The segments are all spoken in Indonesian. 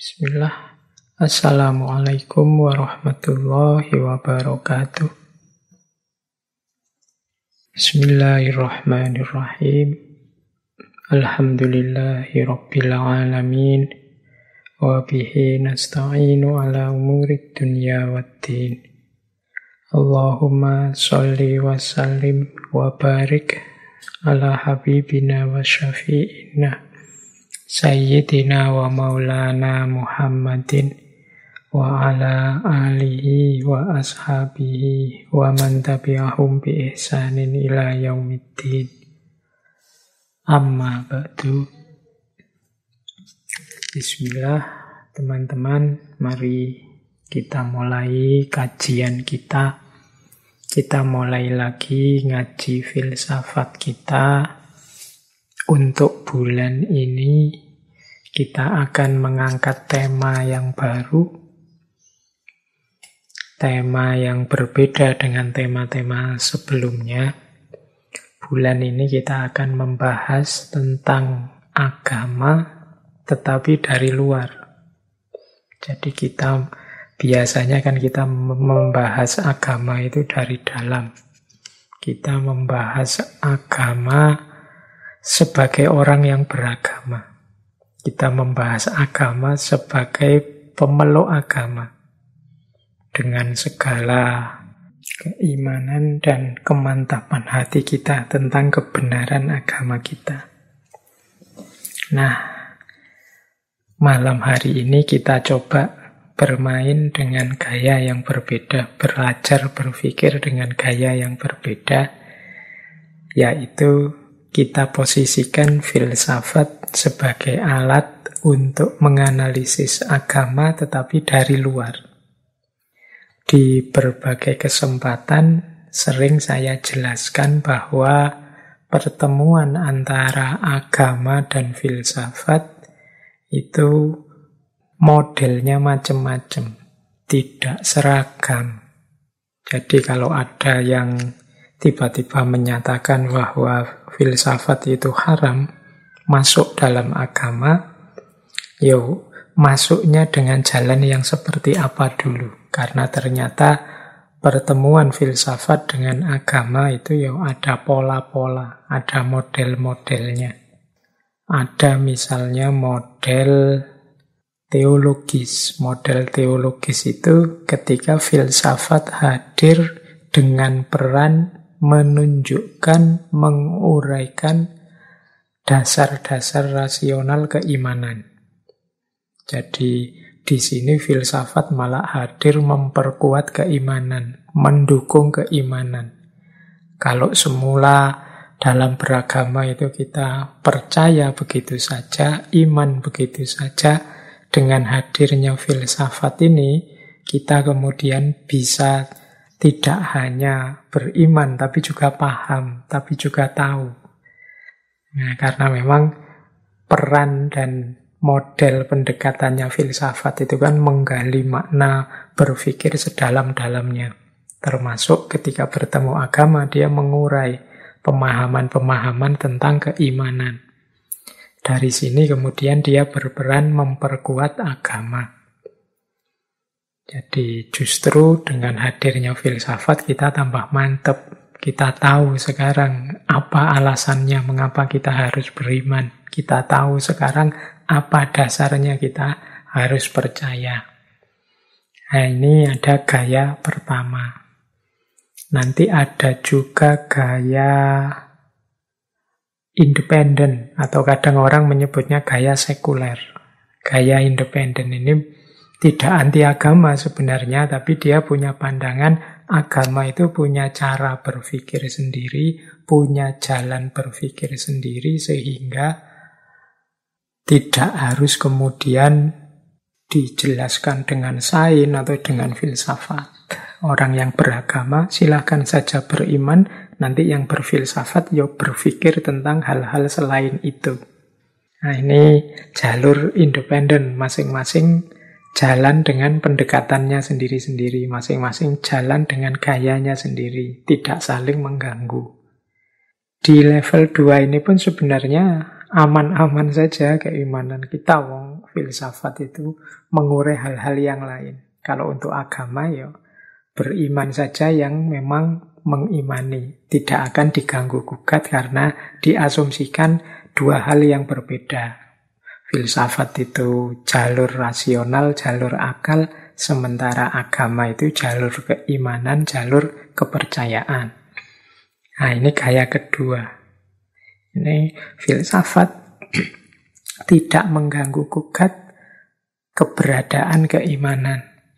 Bismillah. Assalamualaikum warahmatullahi wabarakatuh. Bismillahirrahmanirrahim. Alhamdulillahi rabbil alamin. Wa bihi nasta'inu ala umurid dunya waddin. Allahumma sholli wa sallim wa barik ala habibina wa syafi'ina Sayyidina wa maulana Muhammadin wa ala alihi wa ashabihi wa man tabi'ahum bi ihsanin ila yaumiddin. Amma ba'du. Bismillah, teman-teman, mari kita mulai kajian kita. Kita mulai lagi ngaji filsafat kita. Untuk bulan ini kita akan mengangkat tema yang baru, tema yang berbeda dengan tema-tema sebelumnya. Bulan ini kita akan membahas tentang agama, tetapi dari luar. Jadi biasanya kita membahas agama itu dari dalam. Kita membahas agama sebagai orang yang beragama. Kita membahas agama sebagai pemeluk agama. Dengan segala keimanan dan kemantapan hati kita tentang kebenaran agama kita. Nah, malam hari ini kita coba bermain dengan gaya yang berbeda. Belajar berpikir dengan gaya yang berbeda. Yaitu kita posisikan filsafat sebagai alat untuk menganalisis agama tetapi dari luar. Di berbagai kesempatan sering saya jelaskan bahwa pertemuan antara agama dan filsafat itu modelnya macam-macam, tidak seragam. Jadi kalau ada yang tiba-tiba menyatakan bahwa filsafat itu haram, masuk dalam agama, masuknya dengan jalan yang seperti apa dulu. Karena ternyata pertemuan filsafat dengan agama itu ada pola-pola, ada model-modelnya. Ada misalnya model teologis. Model teologis itu ketika filsafat hadir dengan peran menunjukkan, menguraikan dasar-dasar rasional keimanan. Jadi di sini filsafat malah hadir memperkuat keimanan, mendukung keimanan. Kalau semula dalam beragama itu kita percaya begitu saja, iman begitu saja, dengan hadirnya filsafat ini kita kemudian bisa tidak hanya beriman, tapi juga paham, tapi juga tahu. Nah, karena memang peran dan model pendekatannya filsafat itu kan menggali makna berpikir sedalam-dalamnya. Termasuk ketika bertemu agama, dia mengurai pemahaman-pemahaman tentang keimanan. Dari sini kemudian dia berperan memperkuat agama. Jadi justru dengan hadirnya filsafat kita tambah mantep. Kita tahu sekarang apa alasannya mengapa kita harus beriman. Kita tahu sekarang apa dasarnya kita harus percaya. Nah, ini ada gaya pertama. Nanti ada juga gaya independen, atau kadang orang menyebutnya gaya sekuler. Gaya independen ini tidak anti agama sebenarnya, tapi dia punya pandangan agama itu punya cara berpikir sendiri, punya jalan berpikir sendiri, sehingga tidak harus kemudian dijelaskan dengan sains atau dengan filsafat. Orang yang beragama silakan saja beriman, nanti yang berfilsafat berpikir tentang hal-hal selain itu. Nah, ini jalur independen, masing-masing jalan dengan pendekatannya sendiri-sendiri, masing-masing jalan dengan gayanya sendiri, tidak saling mengganggu. Di level 2 ini pun sebenarnya aman-aman saja keimanan kita. Wong filsafat itu mengurai hal-hal yang lain. Kalau untuk agama ya beriman saja yang memang mengimani. Tidak akan diganggu gugat karena diasumsikan dua hal yang berbeda. Filsafat itu jalur rasional, jalur akal, sementara agama itu jalur keimanan, jalur kepercayaan. Nah, ini gaya kedua. Ini filsafat tidak mengganggu gugat keberadaan keimanan.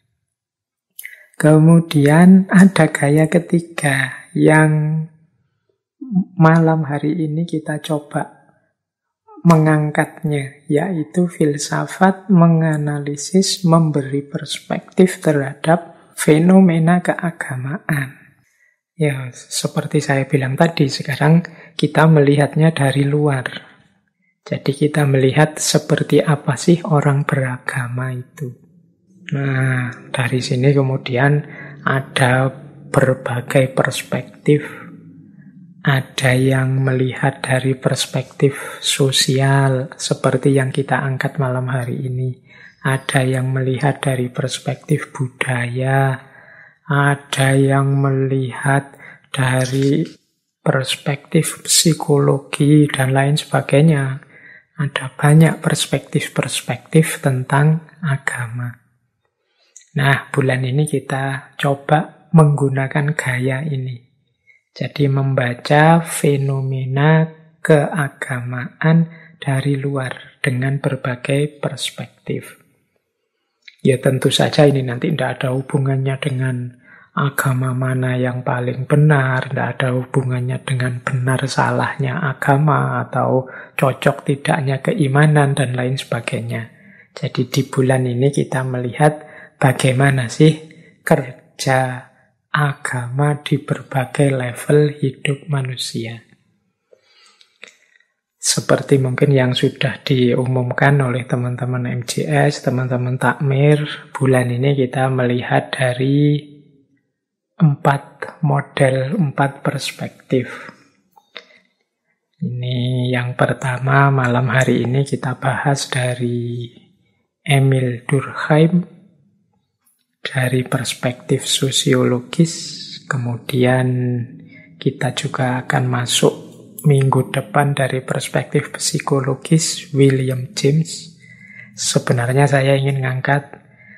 Kemudian ada gaya ketiga yang malam hari ini kita coba mengangkatnya, yaitu filsafat menganalisis, memberi perspektif terhadap fenomena keagamaan. Ya, seperti saya bilang tadi, sekarang kita melihatnya dari luar. Jadi kita melihat seperti apa sih orang beragama itu. Nah, dari sini kemudian ada berbagai perspektif. Ada yang melihat dari perspektif sosial, seperti yang kita angkat malam hari ini. Ada yang melihat dari perspektif budaya. Ada yang melihat dari perspektif psikologi dan lain sebagainya. Ada banyak perspektif-perspektif tentang agama. Nah, bulan ini kita coba menggunakan gaya ini. Jadi membaca fenomena keagamaan dari luar dengan berbagai perspektif. Ya tentu saja ini nanti tidak ada hubungannya dengan agama mana yang paling benar, tidak ada hubungannya dengan benar salahnya agama atau cocok tidaknya keimanan dan lain sebagainya. Jadi di bulan ini kita melihat bagaimana sih kerja agama di berbagai level hidup manusia. Seperti mungkin yang sudah diumumkan oleh teman-teman MJS, teman-teman takmir, bulan ini kita melihat dari 4 model, 4 perspektif. Ini yang pertama, malam hari ini kita bahas dari Emil Durkheim, dari perspektif sosiologis. Kemudian kita juga akan masuk minggu depan dari perspektif psikologis William James. Sebenarnya saya ingin ngangkat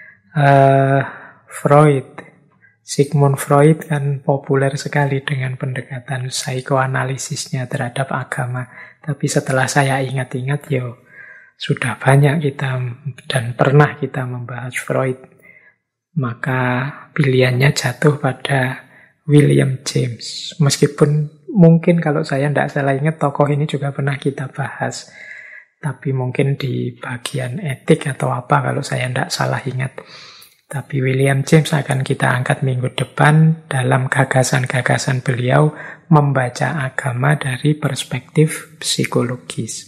Freud. Sigmund Freud kan populer sekali dengan pendekatan psikoanalisisnya terhadap agama. Tapi setelah saya ingat-ingat, sudah banyak kita dan pernah kita membahas Freud. Maka pilihannya jatuh pada William James. Meskipun mungkin kalau saya tidak salah ingat, tokoh ini juga pernah kita bahas. Tapi mungkin di bagian etik atau apa kalau saya tidak salah ingat. Tapi William James akan kita angkat minggu depan dalam gagasan-gagasan beliau membaca agama dari perspektif psikologis.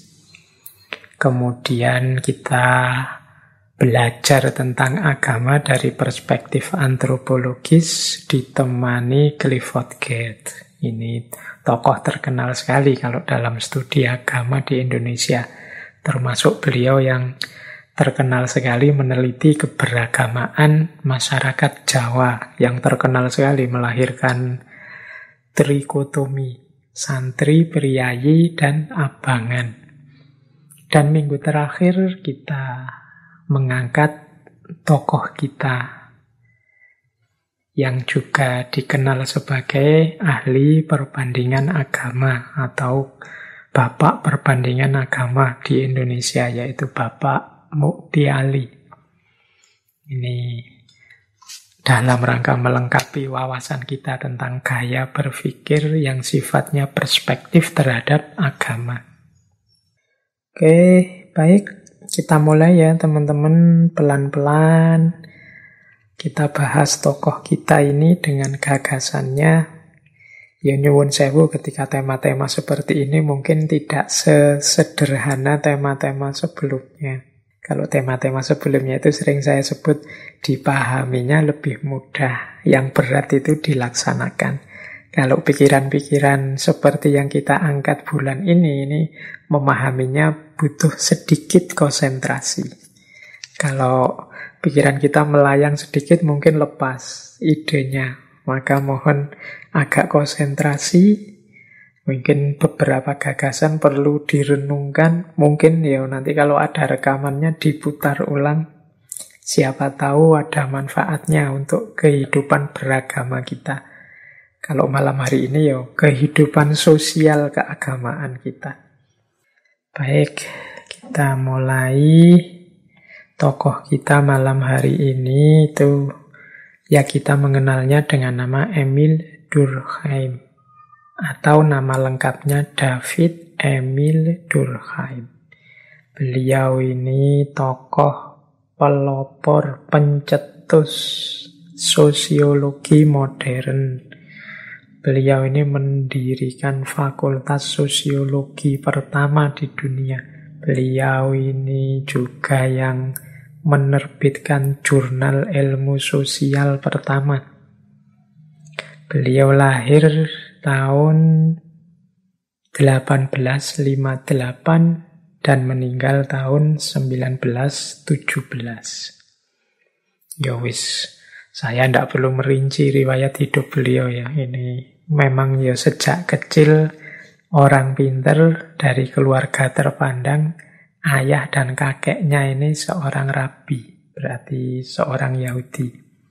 Kemudian kita belajar tentang agama dari perspektif antropologis ditemani Clifford Geertz. Ini tokoh terkenal sekali kalau dalam studi agama di Indonesia. Termasuk beliau yang terkenal sekali meneliti keberagamaan masyarakat Jawa, yang terkenal sekali melahirkan trikotomi, santri, priyayi, dan abangan. Dan minggu terakhir kita mengangkat tokoh kita yang juga dikenal sebagai ahli perbandingan agama atau bapak perbandingan agama di Indonesia, yaitu Bapak Mukti Ali. Ini dalam rangka melengkapi wawasan kita tentang gaya berpikir yang sifatnya perspektif terhadap agama. Oke, baik. Kita mulai ya teman-teman, pelan-pelan. Kita bahas tokoh kita ini dengan gagasannya. Ya nyuwun sewu, ketika tema-tema seperti ini mungkin tidak sesederhana tema-tema sebelumnya. Kalau tema-tema sebelumnya itu sering saya sebut dipahaminya lebih mudah, yang berat itu dilaksanakan. Kalau pikiran-pikiran seperti yang kita angkat bulan ini memahaminya butuh sedikit konsentrasi. Kalau pikiran kita melayang sedikit mungkin lepas idenya. Maka mohon agak konsentrasi. Mungkin beberapa gagasan perlu direnungkan. Mungkin ya nanti kalau ada rekamannya diputar ulang. Siapa tahu ada manfaatnya untuk kehidupan beragama kita. Kalau malam hari ini ya kehidupan sosial keagamaan kita. Baik, kita mulai. Tokoh kita malam hari ini itu ya kita mengenalnya dengan nama Emil Durkheim atau nama lengkapnya David Emil Durkheim. Beliau ini tokoh pelopor pencetus sosiologi modern. Beliau ini mendirikan fakultas sosiologi pertama di dunia. Beliau ini juga yang menerbitkan jurnal ilmu sosial pertama. Beliau lahir tahun 1858 dan meninggal tahun 1917. Ya wis, saya tidak perlu merinci riwayat hidup beliau ya. Ini memang ya sejak kecil orang pinter dari keluarga terpandang. Ayah dan kakeknya ini seorang rabi, berarti seorang Yahudi.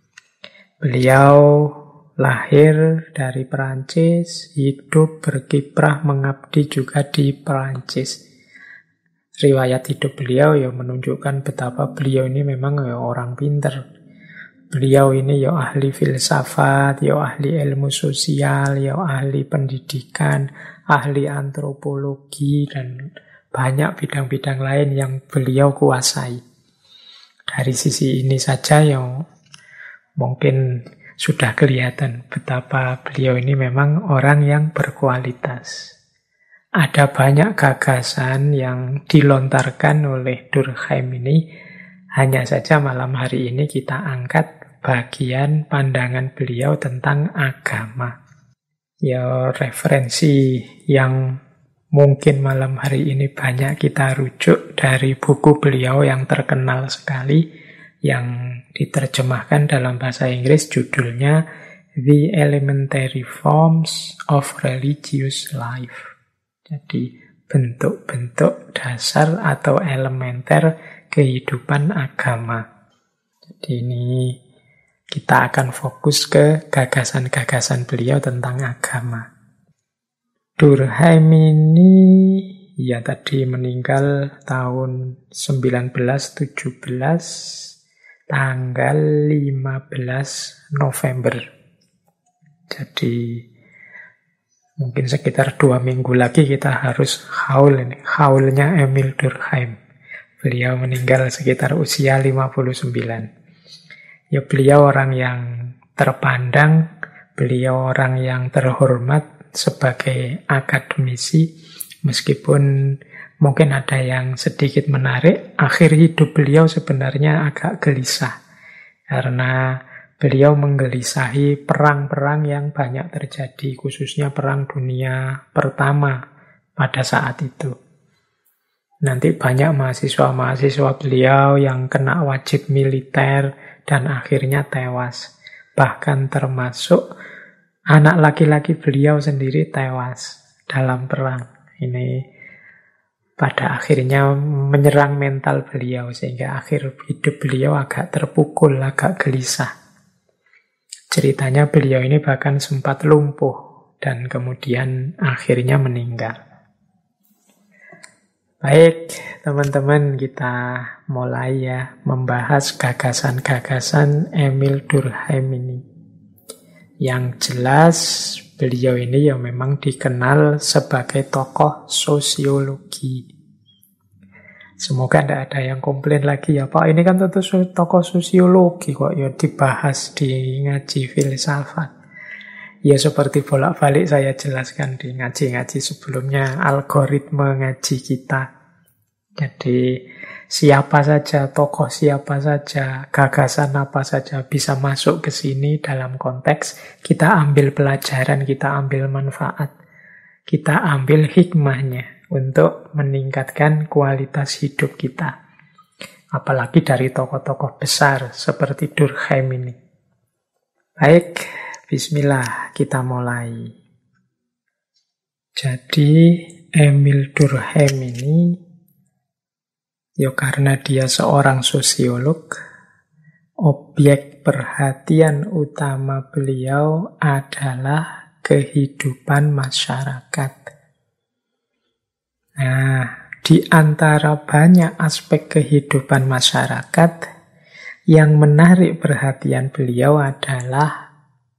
Beliau lahir dari Perancis, hidup berkiprah mengabdi juga di Perancis. Riwayat hidup beliau ya menunjukkan betapa beliau ini memang ya orang pinter. Beliau ini ya ahli filsafat, ya ahli ilmu sosial, ya ahli pendidikan, ahli antropologi, dan banyak bidang-bidang lain yang beliau kuasai. Dari sisi ini saja yang mungkin sudah kelihatan betapa beliau ini memang orang yang berkualitas. Ada banyak gagasan yang dilontarkan oleh Durkheim ini. Hanya saja malam hari ini kita angkat bagian pandangan beliau tentang agama. Ya referensi yang mungkin malam hari ini banyak kita rujuk dari buku beliau yang terkenal sekali, yang diterjemahkan dalam bahasa Inggris, judulnya The Elementary Forms of Religious Life. Jadi bentuk-bentuk dasar atau elementer kehidupan agama. Jadi ini kita akan fokus ke gagasan-gagasan beliau tentang agama. Durkheim ini ya tadi meninggal tahun 1917 tanggal 15 November. Jadi mungkin sekitar 2 minggu lagi kita harus haul ini. Haulnya Emil Durkheim. Beliau meninggal sekitar usia 59. Ya beliau orang yang terpandang, beliau orang yang terhormat sebagai akademisi, meskipun mungkin ada yang sedikit menarik, akhir hidup beliau sebenarnya agak gelisah, karena beliau menggelisahi perang-perang yang banyak terjadi, khususnya Perang Dunia Pertama pada saat itu. Nanti banyak mahasiswa-mahasiswa beliau yang kena wajib militer dan akhirnya tewas. Bahkan termasuk anak laki-laki beliau sendiri tewas dalam perang. Ini pada akhirnya menyerang mental beliau, sehingga akhir hidup beliau agak terpukul, agak gelisah. Ceritanya beliau ini bahkan sempat lumpuh dan kemudian akhirnya meninggal. Baik, teman-teman, kita mulai ya membahas gagasan-gagasan Emil Durkheim ini. Yang jelas beliau ini ya memang dikenal sebagai tokoh sosiologi. Semoga tidak ada yang komplain lagi ya, Pak, ini kan tentu tokoh sosiologi kok ya dibahas di ngaji filsafat. Ya seperti bolak-balik saya jelaskan di ngaji-ngaji sebelumnya, algoritma ngaji kita. Jadi siapa saja, tokoh siapa saja, gagasan apa saja bisa masuk ke sini dalam konteks kita ambil pelajaran, kita ambil manfaat, kita ambil hikmahnya untuk meningkatkan kualitas hidup kita. Apalagi dari tokoh-tokoh besar seperti Durkheim ini. Baik, bismillah, kita mulai. Jadi Emil Durkheim ini, ya karena dia seorang sosiolog, objek perhatian utama beliau adalah kehidupan masyarakat. Nah, di antara banyak aspek kehidupan masyarakat, yang menarik perhatian beliau adalah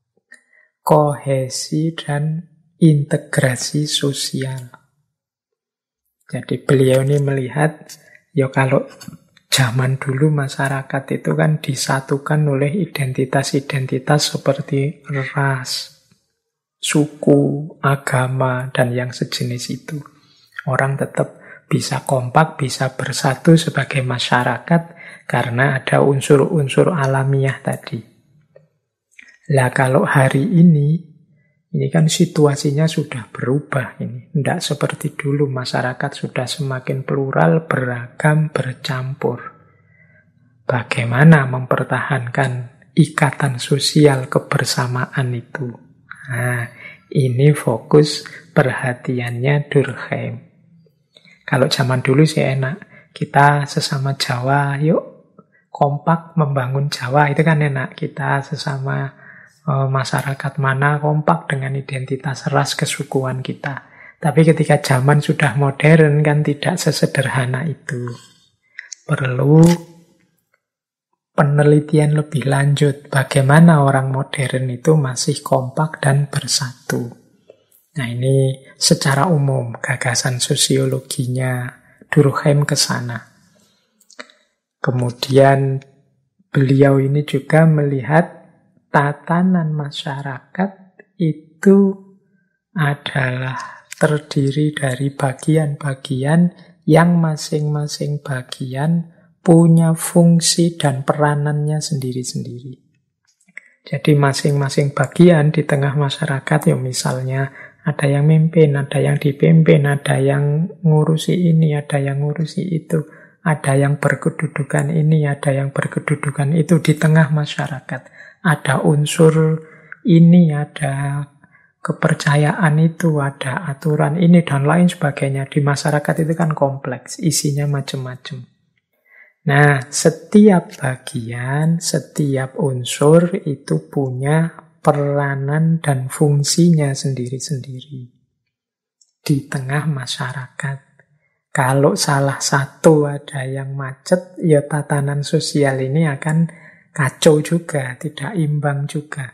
kohesi dan integrasi sosial. Jadi beliau ini melihat, ya kalau zaman dulu masyarakat itu kan disatukan oleh identitas-identitas seperti ras, suku, agama, dan yang sejenis itu. Orang tetap bisa kompak, bisa bersatu sebagai masyarakat karena ada unsur-unsur alamiah tadi. Lah kalau hari ini kan situasinya sudah berubah ini. Tidak seperti dulu, masyarakat sudah semakin plural, beragam, bercampur. Bagaimana mempertahankan ikatan sosial kebersamaan itu? Nah, ini fokus perhatiannya Durkheim. Kalau zaman dulu sih enak. Kita sesama Jawa, yuk kompak membangun Jawa. Itu kan enak. Kita sesama masyarakat mana kompak dengan identitas ras kesukuan kita. Tapi ketika zaman sudah modern kan tidak sesederhana itu. Perlu penelitian lebih lanjut. Bagaimana orang modern itu masih kompak dan bersatu. Nah ini secara umum gagasan sosiologinya Durkheim ke sana. Kemudian beliau ini juga melihat tatanan masyarakat itu adalah terdiri dari bagian-bagian yang masing-masing bagian punya fungsi dan peranannya sendiri-sendiri. Jadi masing-masing bagian di tengah masyarakat, ya misalnya ada yang mimpin, ada yang dipimpin, ada yang ngurusi ini, ada yang ngurusi itu, ada yang berkedudukan ini, ada yang berkedudukan itu di tengah masyarakat. Ada unsur ini, ada kepercayaan itu, ada aturan ini, dan lain sebagainya. Di masyarakat itu kan kompleks, isinya macam-macam. Nah, setiap bagian, setiap unsur itu punya peranan dan fungsinya sendiri-sendiri di tengah masyarakat. Kalau salah satu ada yang macet, ya tatanan sosial ini akan kacau juga, tidak imbang juga.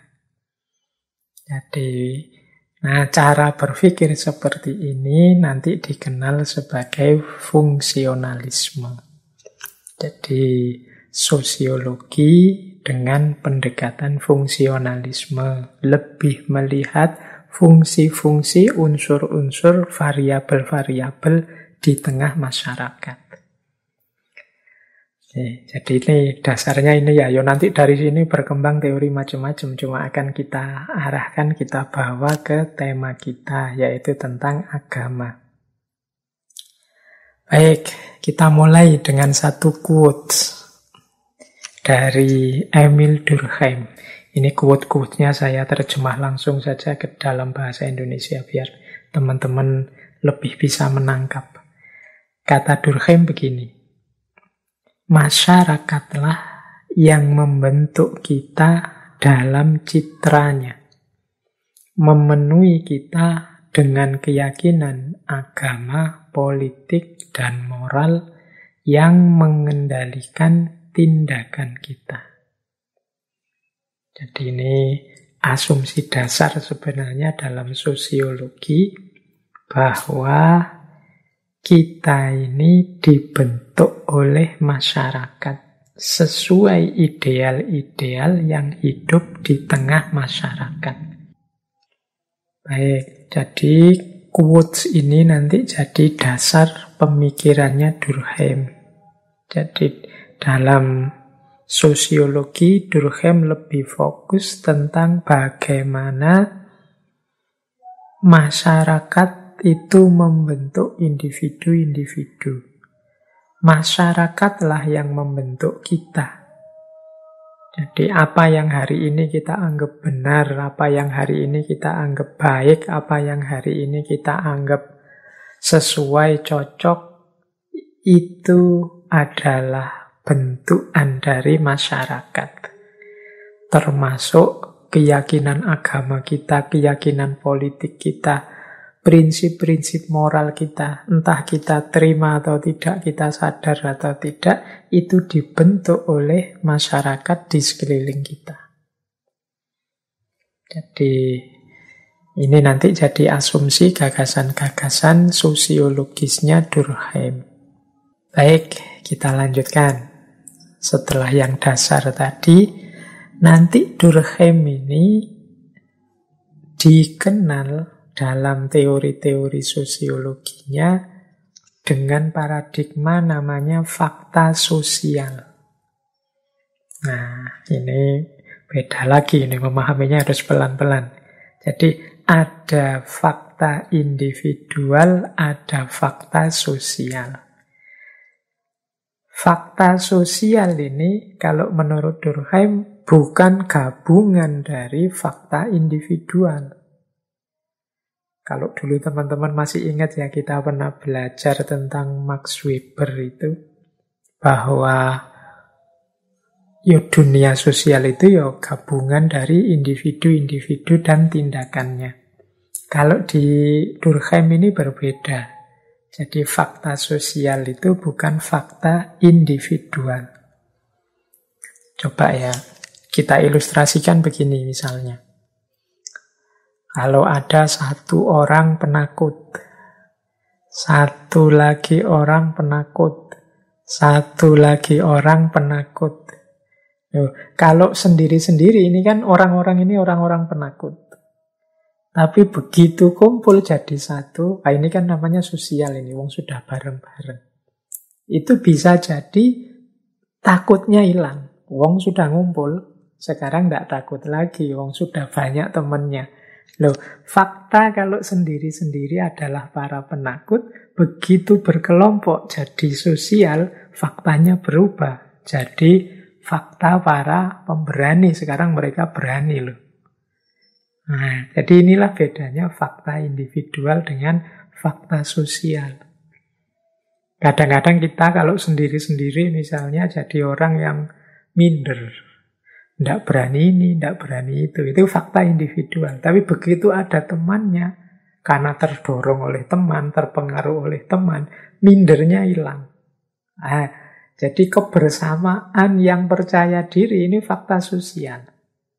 Jadi, nah cara berpikir seperti ini nanti dikenal sebagai fungsionalisme. Jadi, sosiologi dengan pendekatan fungsionalisme lebih melihat fungsi-fungsi, unsur-unsur, variabel-variabel di tengah masyarakat. Jadi ini dasarnya ini ya, nanti dari sini berkembang teori macam-macam, cuma akan kita arahkan, kita bawa ke tema kita, yaitu tentang agama. Baik, kita mulai dengan satu quotes dari Emil Durkheim. Ini quote-quote-nya saya terjemah langsung saja ke dalam bahasa Indonesia biar teman-teman lebih bisa menangkap. Kata Durkheim begini, masyarakatlah yang membentuk kita dalam citranya, memenuhi kita dengan keyakinan agama, politik, dan moral yang mengendalikan tindakan kita. Jadi ini asumsi dasar sebenarnya dalam sosiologi bahwa kita ini dibentuk oleh masyarakat sesuai ideal-ideal yang hidup di tengah masyarakat. Baik, jadi quotes ini nanti jadi dasar pemikirannya Durkheim. Jadi dalam sosiologi, Durkheim lebih fokus tentang bagaimana masyarakat itu membentuk individu-individu. Masyarakatlah yang membentuk kita. Jadi apa yang hari ini kita anggap benar, apa yang hari ini kita anggap baik, apa yang hari ini kita anggap sesuai, cocok, itu adalah bentukan dari masyarakat. Termasuk keyakinan agama kita, keyakinan politik kita, prinsip-prinsip moral kita, entah kita terima atau tidak, kita sadar atau tidak, itu dibentuk oleh masyarakat di sekeliling kita. Jadi ini nanti jadi asumsi gagasan-gagasan sosiologisnya Durkheim. Baik, kita lanjutkan. Setelah yang dasar tadi, nanti Durkheim ini dikenal dalam teori-teori sosiologinya dengan paradigma namanya fakta sosial. Nah, ini beda lagi, ini memahaminya harus pelan-pelan. Jadi ada fakta individual, ada fakta sosial. Fakta sosial ini, kalau menurut Durkheim, bukan gabungan dari fakta individual. Kalau dulu teman-teman masih ingat ya, kita pernah belajar tentang Max Weber itu, bahwa dunia sosial itu gabungan dari individu-individu dan tindakannya. Kalau di Durkheim ini berbeda. Jadi fakta sosial itu bukan fakta individual. Coba ya, kita ilustrasikan begini misalnya. Kalau ada satu orang penakut, satu lagi orang penakut, satu lagi orang penakut. Kalau sendiri-sendiri ini kan orang-orang ini orang-orang penakut. Tapi begitu kumpul jadi satu, ini kan namanya sosial ini, wong sudah bareng-bareng. Itu bisa jadi takutnya hilang. Wong sudah ngumpul, sekarang tidak takut lagi, wong sudah banyak temannya. Loh, fakta kalau sendiri-sendiri adalah para penakut, begitu berkelompok jadi sosial, faktanya berubah. Jadi fakta para pemberani, sekarang mereka berani loh. Nah, jadi inilah bedanya fakta individual dengan fakta sosial. Kadang-kadang kita kalau sendiri-sendiri misalnya jadi orang yang minder. Tidak berani ini, tidak berani itu. Itu fakta individual. Tapi begitu ada temannya, karena terdorong oleh teman, terpengaruh oleh teman, mindernya hilang. Jadi kebersamaan yang percaya diri ini fakta sosial.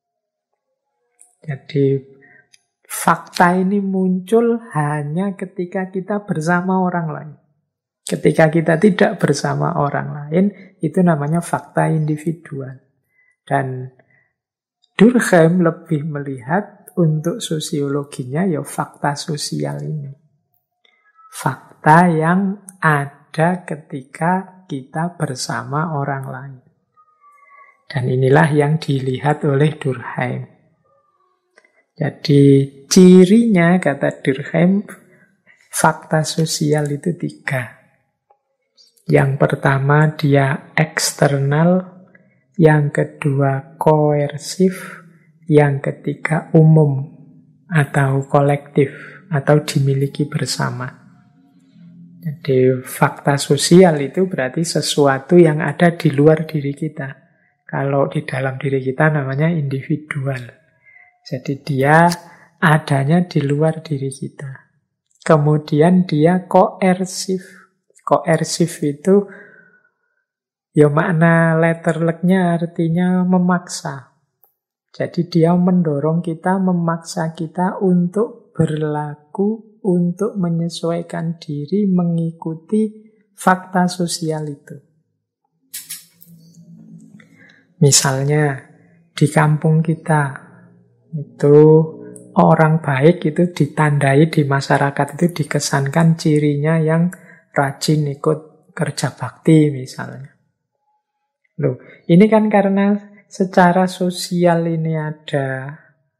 Jadi fakta ini muncul hanya ketika kita bersama orang lain. Ketika kita tidak bersama orang lain, itu namanya fakta individual. Dan Durkheim lebih melihat untuk sosiologinya fakta sosial ini. Fakta yang ada ketika kita bersama orang lain. Dan inilah yang dilihat oleh Durkheim. Jadi cirinya, kata Durkheim, fakta sosial itu 3. Yang pertama dia eksternal, yang kedua koersif, yang ketiga umum atau kolektif atau dimiliki bersama. Jadi fakta sosial itu berarti sesuatu yang ada di luar diri kita. Kalau di dalam diri kita namanya individual. Jadi dia adanya di luar diri kita. Kemudian dia koersif. Koersif itu makna letterleknya artinya memaksa. Jadi dia mendorong kita, memaksa kita untuk berlaku, untuk menyesuaikan diri, mengikuti fakta sosial itu. Misalnya di kampung kita, itu orang baik itu ditandai di masyarakat itu dikesankan cirinya yang rajin ikut kerja bakti misalnya. Loh, ini kan karena secara sosial ini ada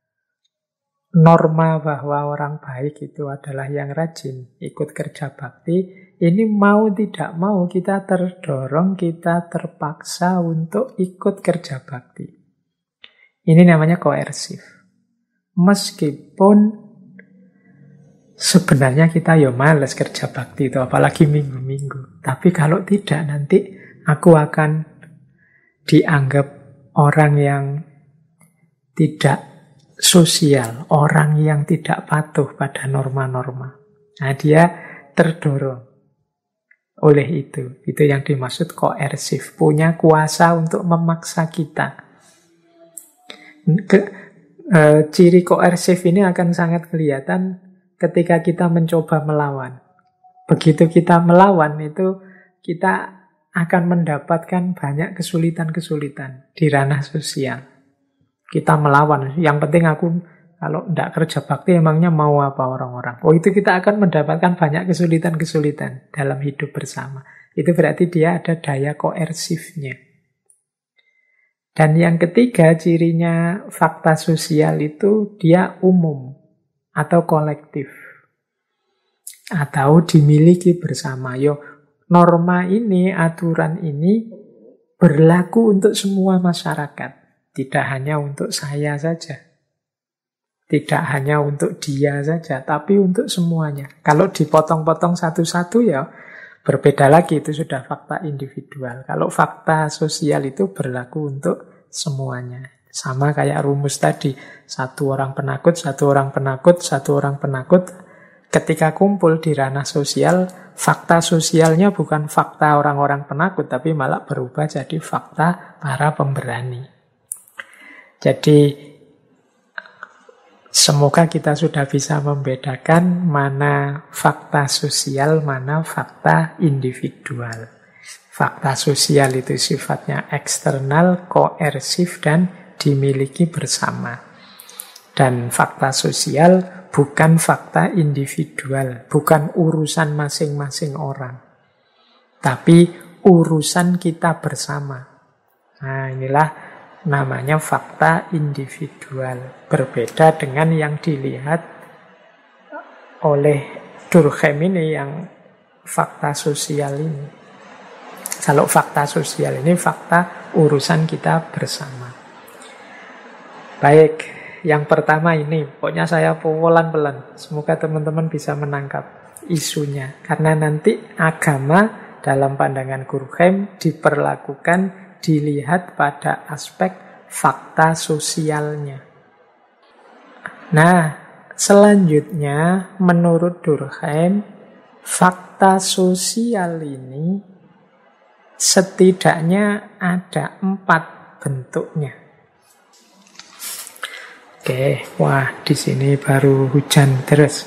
norma bahwa orang baik itu adalah yang rajin ikut kerja bakti. Ini mau tidak mau kita terdorong, kita terpaksa untuk ikut kerja bakti. Ini namanya koersif. Meskipun sebenarnya kita ya males kerja bakti itu, apalagi minggu-minggu. Tapi kalau tidak, nanti aku akan dianggap orang yang tidak sosial, orang yang tidak patuh pada norma-norma. Nah, dia terdorong oleh itu. Itu yang dimaksud koersif, punya kuasa untuk memaksa kita. Ciri koersif ini akan sangat kelihatan ketika kita mencoba melawan. Begitu kita melawan itu, kita akan mendapatkan banyak kesulitan-kesulitan di ranah sosial. Kita melawan, yang penting aku kalau tidak kerja bakti emangnya mau apa orang-orang. Oh, itu kita akan mendapatkan banyak kesulitan-kesulitan dalam hidup bersama. Itu berarti dia ada daya koersifnya. Dan yang ketiga, cirinya fakta sosial itu dia umum atau kolektif. Atau dimiliki bersama. Norma ini, aturan ini berlaku untuk semua masyarakat. Tidak hanya untuk saya saja. Tidak hanya untuk dia saja, tapi untuk semuanya. Kalau dipotong-potong satu-satu ya berbeda lagi, itu sudah fakta individual. Kalau fakta sosial itu berlaku untuk semuanya. Sama kayak rumus tadi, satu orang penakut, satu orang penakut, satu orang penakut. Ketika kumpul di ranah sosial, fakta sosialnya bukan fakta orang-orang penakut, tapi malah berubah jadi fakta para pemberani. Jadi semoga kita sudah bisa membedakan mana fakta sosial, mana fakta individual. Fakta sosial itu sifatnya eksternal, koersif, dan dimiliki bersama. Dan fakta sosial bukan fakta individual, bukan urusan masing-masing orang, tapi urusan kita bersama. Nah, inilah namanya fakta individual. Berbeda dengan yang dilihat oleh Durkheim ini, yang fakta sosial ini. Kalau fakta sosial ini fakta urusan kita bersama. Baik, yang pertama ini, pokoknya saya pelan-pelan. Semoga teman-teman bisa menangkap isunya. Karena nanti agama dalam pandangan Durkheim diperlakukan, dilihat pada aspek fakta sosialnya. Nah, selanjutnya menurut Durkheim, fakta sosial ini setidaknya ada 4 bentuknya. Oke, wah di sini baru hujan terus.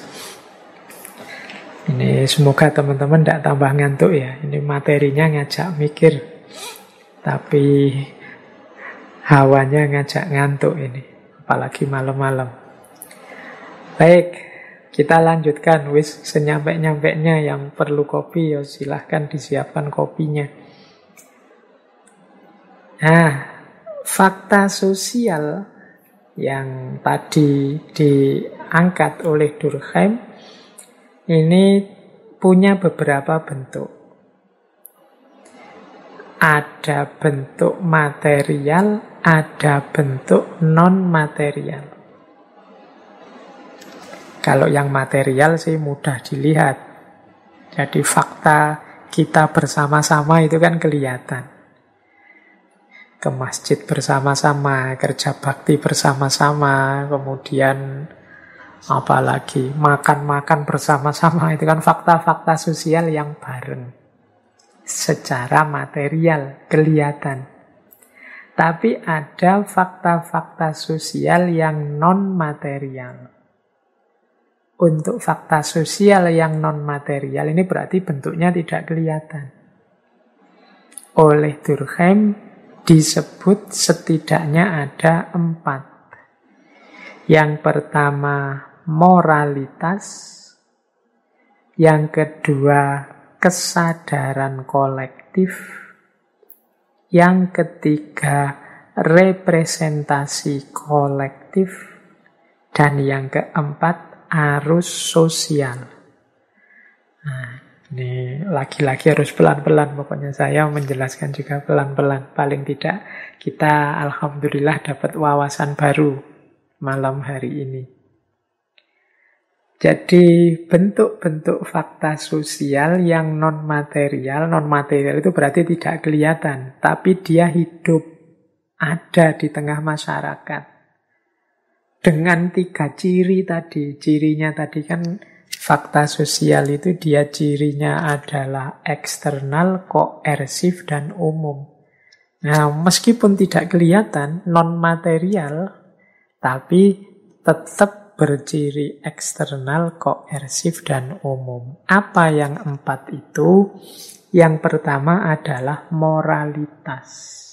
Ini semoga teman-teman tidak tambah ngantuk ya. Ini materinya ngajak mikir. Tapi hawanya ngajak ngantuk ini, apalagi malam-malam. Baik, kita lanjutkan. Wis senyampe-nyampeknya, yang perlu kopi ya silahkan disiapkan kopinya. Nah, fakta sosial yang tadi diangkat oleh Durkheim ini punya beberapa bentuk. Ada bentuk material, ada bentuk non-material. Kalau yang material sih mudah dilihat. Jadi fakta kita bersama-sama itu kan kelihatan. Ke masjid bersama-sama, kerja bakti bersama-sama, kemudian apalagi makan-makan bersama-sama, itu kan fakta-fakta sosial yang bareng. Secara material kelihatan. Tapi ada fakta-fakta sosial yang non-material. Untuk fakta sosial yang non-material ini berarti bentuknya tidak kelihatan. Oleh Durkheim disebut setidaknya ada 4. Yang pertama moralitas, yang kedua kesadaran kolektif. Yang ketiga, representasi kolektif. Dan yang keempat, arus sosial. Nah, ini lagi-lagi harus pelan-pelan. Pokoknya saya menjelaskan juga pelan-pelan. Paling tidak kita alhamdulillah dapat wawasan baru malam hari ini. Jadi bentuk-bentuk fakta sosial yang non-material itu berarti tidak kelihatan. Tapi dia hidup, ada di tengah masyarakat. Dengan 3 ciri tadi. Cirinya tadi kan fakta sosial itu dia cirinya adalah eksternal, koersif, dan umum. Nah, meskipun tidak kelihatan, non-material, tapi tetap berciri eksternal, koersif, dan umum. Apa yang 4 itu? Yang pertama adalah moralitas.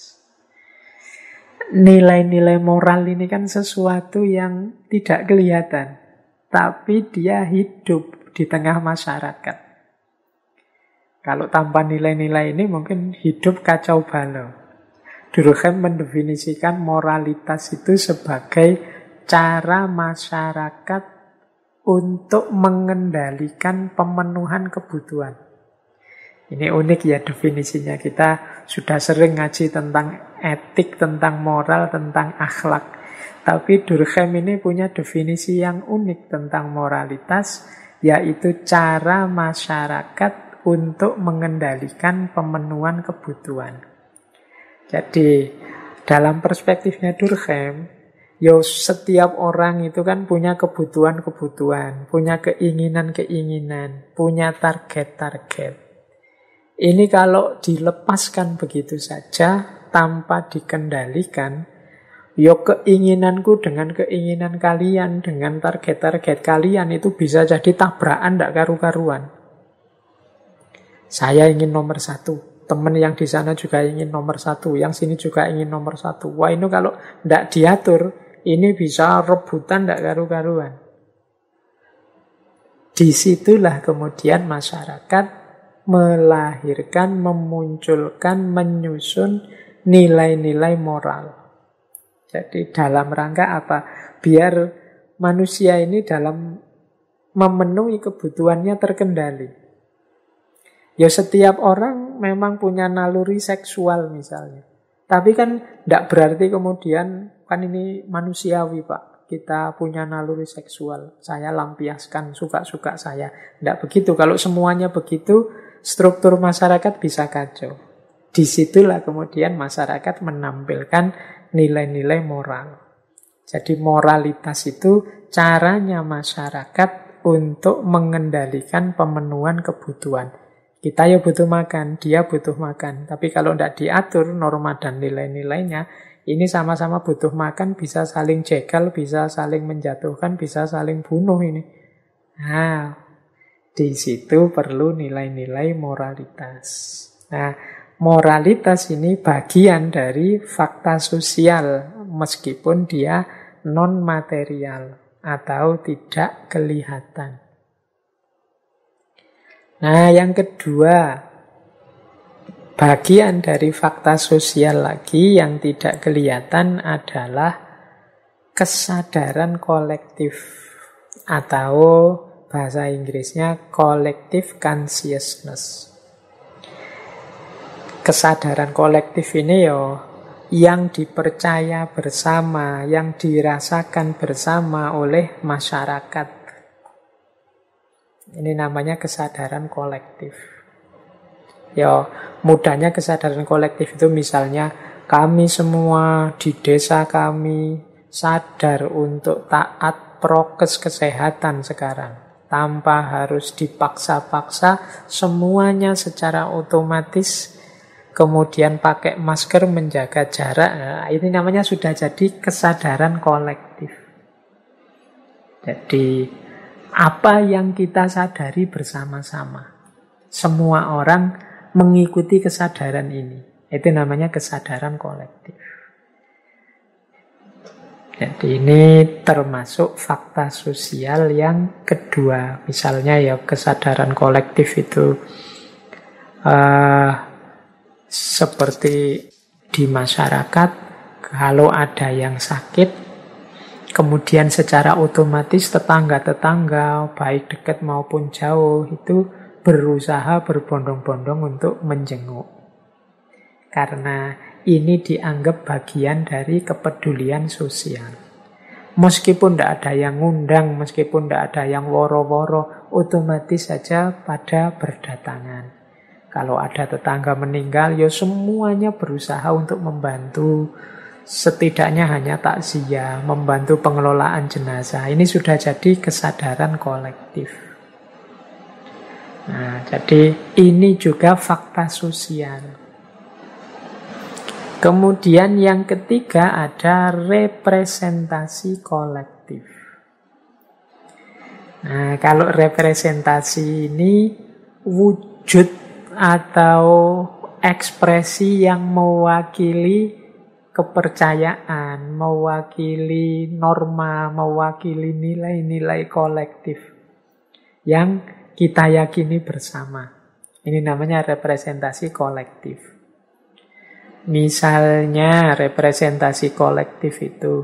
Nilai-nilai moral ini kan sesuatu yang tidak kelihatan, tapi dia hidup di tengah masyarakat. Kalau tanpa nilai-nilai ini mungkin hidup kacau balau. Durkheim mendefinisikan moralitas itu sebagai cara masyarakat untuk mengendalikan pemenuhan kebutuhan. Ini unik ya definisinya. Kita sudah sering ngaji tentang etik, tentang moral, tentang akhlak. Tapi Durkheim ini punya definisi yang unik tentang moralitas, yaitu cara masyarakat untuk mengendalikan pemenuhan kebutuhan. Jadi dalam perspektifnya Durkheim, setiap orang itu kan punya kebutuhan-kebutuhan, punya keinginan-keinginan, punya target-target. Ini kalau dilepaskan begitu saja, tanpa dikendalikan, keinginanku dengan keinginan kalian, dengan target-target kalian itu bisa jadi tabrakan, tidak karu-karuan. Saya ingin nomor 1, teman yang di sana juga ingin nomor 1, yang sini juga ingin nomor 1. Wah, ini kalau tidak diatur, ini bisa rebutan tidak karu-karuan. Disitulah kemudian masyarakat melahirkan, memunculkan, menyusun nilai-nilai moral. Jadi dalam rangka apa? Biar manusia ini dalam memenuhi kebutuhannya terkendali. Setiap orang memang punya naluri seksual misalnya. Tapi kan tidak berarti kemudian, kan ini manusiawi Pak, kita punya naluri seksual, saya lampiaskan suka-suka saya. Tidak begitu. Kalau semuanya begitu, struktur masyarakat bisa kacau. Disitulah kemudian masyarakat menampilkan nilai-nilai moral. Jadi moralitas itu caranya masyarakat untuk mengendalikan pemenuhan kebutuhan. Kita butuh makan, dia butuh makan. Tapi kalau tidak diatur norma dan nilai-nilainya, ini sama-sama butuh makan, bisa saling jegal, bisa saling menjatuhkan, bisa saling bunuh ini. Nah, di situ perlu nilai-nilai moralitas. Nah, moralitas ini bagian dari fakta sosial, meskipun dia non-material atau tidak kelihatan. Nah, yang kedua, bagian dari fakta sosial lagi yang tidak kelihatan adalah kesadaran kolektif, atau bahasa Inggrisnya collective consciousness. Kesadaran kolektif ini yang dipercaya bersama, yang dirasakan bersama oleh masyarakat. Ini namanya kesadaran kolektif. Mudahnya kesadaran kolektif itu misalnya kami semua di desa kami sadar untuk taat prokes kesehatan sekarang. Tanpa harus dipaksa-paksa, semuanya secara otomatis kemudian pakai masker, menjaga jarak. Nah, ini namanya sudah jadi kesadaran kolektif. Jadi apa yang kita sadari bersama-sama, semua orang mengikuti kesadaran ini. Itu namanya kesadaran kolektif. Jadi ini termasuk fakta sosial yang kedua. Misalnya kesadaran kolektif itu eh, seperti di masyarakat, kalau ada yang sakit, kemudian secara otomatis tetangga-tetangga, baik dekat maupun jauh, itu berusaha berbondong-bondong untuk menjenguk. Karena ini dianggap bagian dari kepedulian sosial. Meskipun tidak ada yang ngundang, meskipun tidak ada yang woro-woro, otomatis saja pada berdatangan. Kalau ada tetangga meninggal, ya semuanya berusaha untuk membantu. Setidaknya hanya takziah, membantu pengelolaan jenazah. Ini sudah jadi kesadaran kolektif. Nah, jadi ini juga fakta sosial. Kemudian yang ketiga ada representasi kolektif. Nah, kalau representasi ini wujud atau ekspresi yang mewakili kepercayaan, mewakili norma, mewakili nilai-nilai kolektif yang kita yakini bersama. Ini namanya representasi kolektif. Misalnya representasi kolektif itu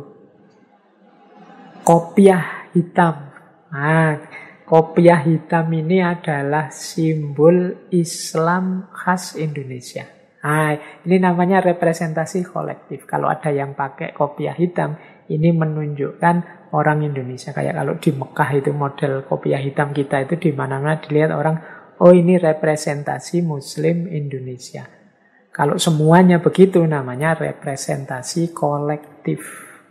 kopiah hitam. Nah, kopiah hitam ini adalah simbol Islam khas Indonesia. Nah, ini namanya representasi kolektif. Kalau ada yang pakai kopiah hitam, ini menunjukkan orang Indonesia. Kayak kalau di Mekah itu model kopiah hitam kita itu di mana-mana dilihat orang, oh ini representasi Muslim Indonesia. Kalau semuanya begitu namanya representasi kolektif.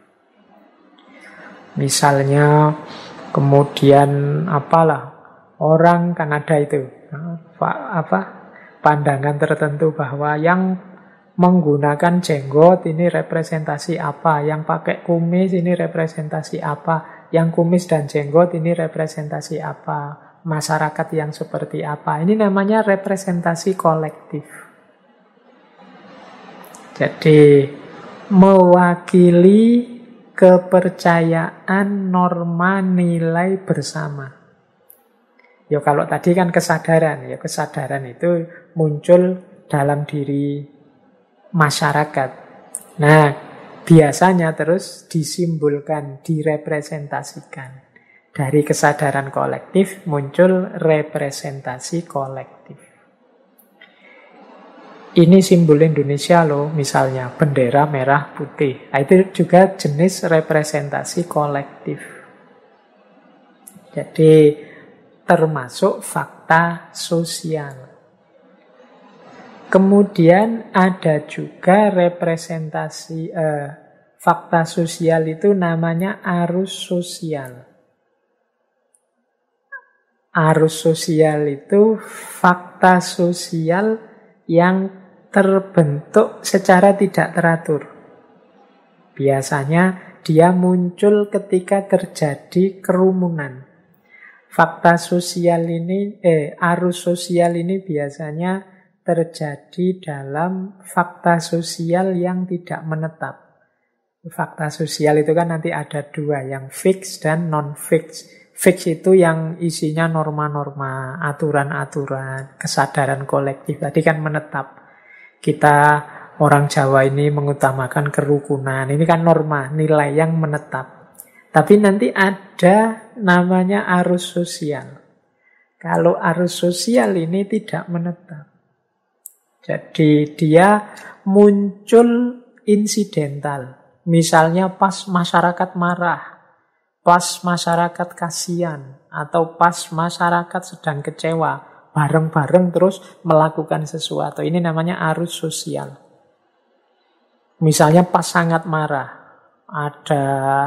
Misalnya kemudian orang kan ada itu pandangan tertentu bahwa yang menggunakan jenggot ini representasi apa, yang pakai kumis ini representasi apa, yang kumis dan jenggot ini representasi apa, masyarakat yang seperti apa. Ini namanya representasi kolektif. Jadi mewakili kepercayaan norma nilai bersama. Ya kalau tadi kan kesadaran, ya kesadaran itu muncul dalam diri masyarakat. Nah, biasanya terus disimbolkan, direpresentasikan. Dari kesadaran kolektif muncul representasi kolektif. Ini simbol Indonesia loh, misalnya bendera merah putih. Nah, itu juga jenis representasi kolektif. Jadi termasuk fakta sosial. Kemudian ada juga representasi fakta sosial itu namanya arus sosial. Arus sosial itu fakta sosial yang terbentuk secara tidak teratur. Biasanya dia muncul ketika terjadi kerumunan. Fakta sosial ini, arus sosial ini biasanya terjadi dalam fakta sosial yang tidak menetap. Fakta sosial itu kan nanti ada dua, yang fix dan non-fix. Fix itu yang isinya norma-norma, aturan-aturan, kesadaran kolektif. Tadi kan menetap. Kita orang Jawa ini mengutamakan kerukunan. Ini kan norma, nilai yang menetap. Tapi nanti ada namanya arus sosial. Kalau arus sosial ini tidak menetap. Jadi dia muncul insidental. Misalnya pas masyarakat marah, pas masyarakat kasihan, atau pas masyarakat sedang kecewa, bareng-bareng terus melakukan sesuatu. Ini namanya arus sosial. Misalnya pas sangat marah, ada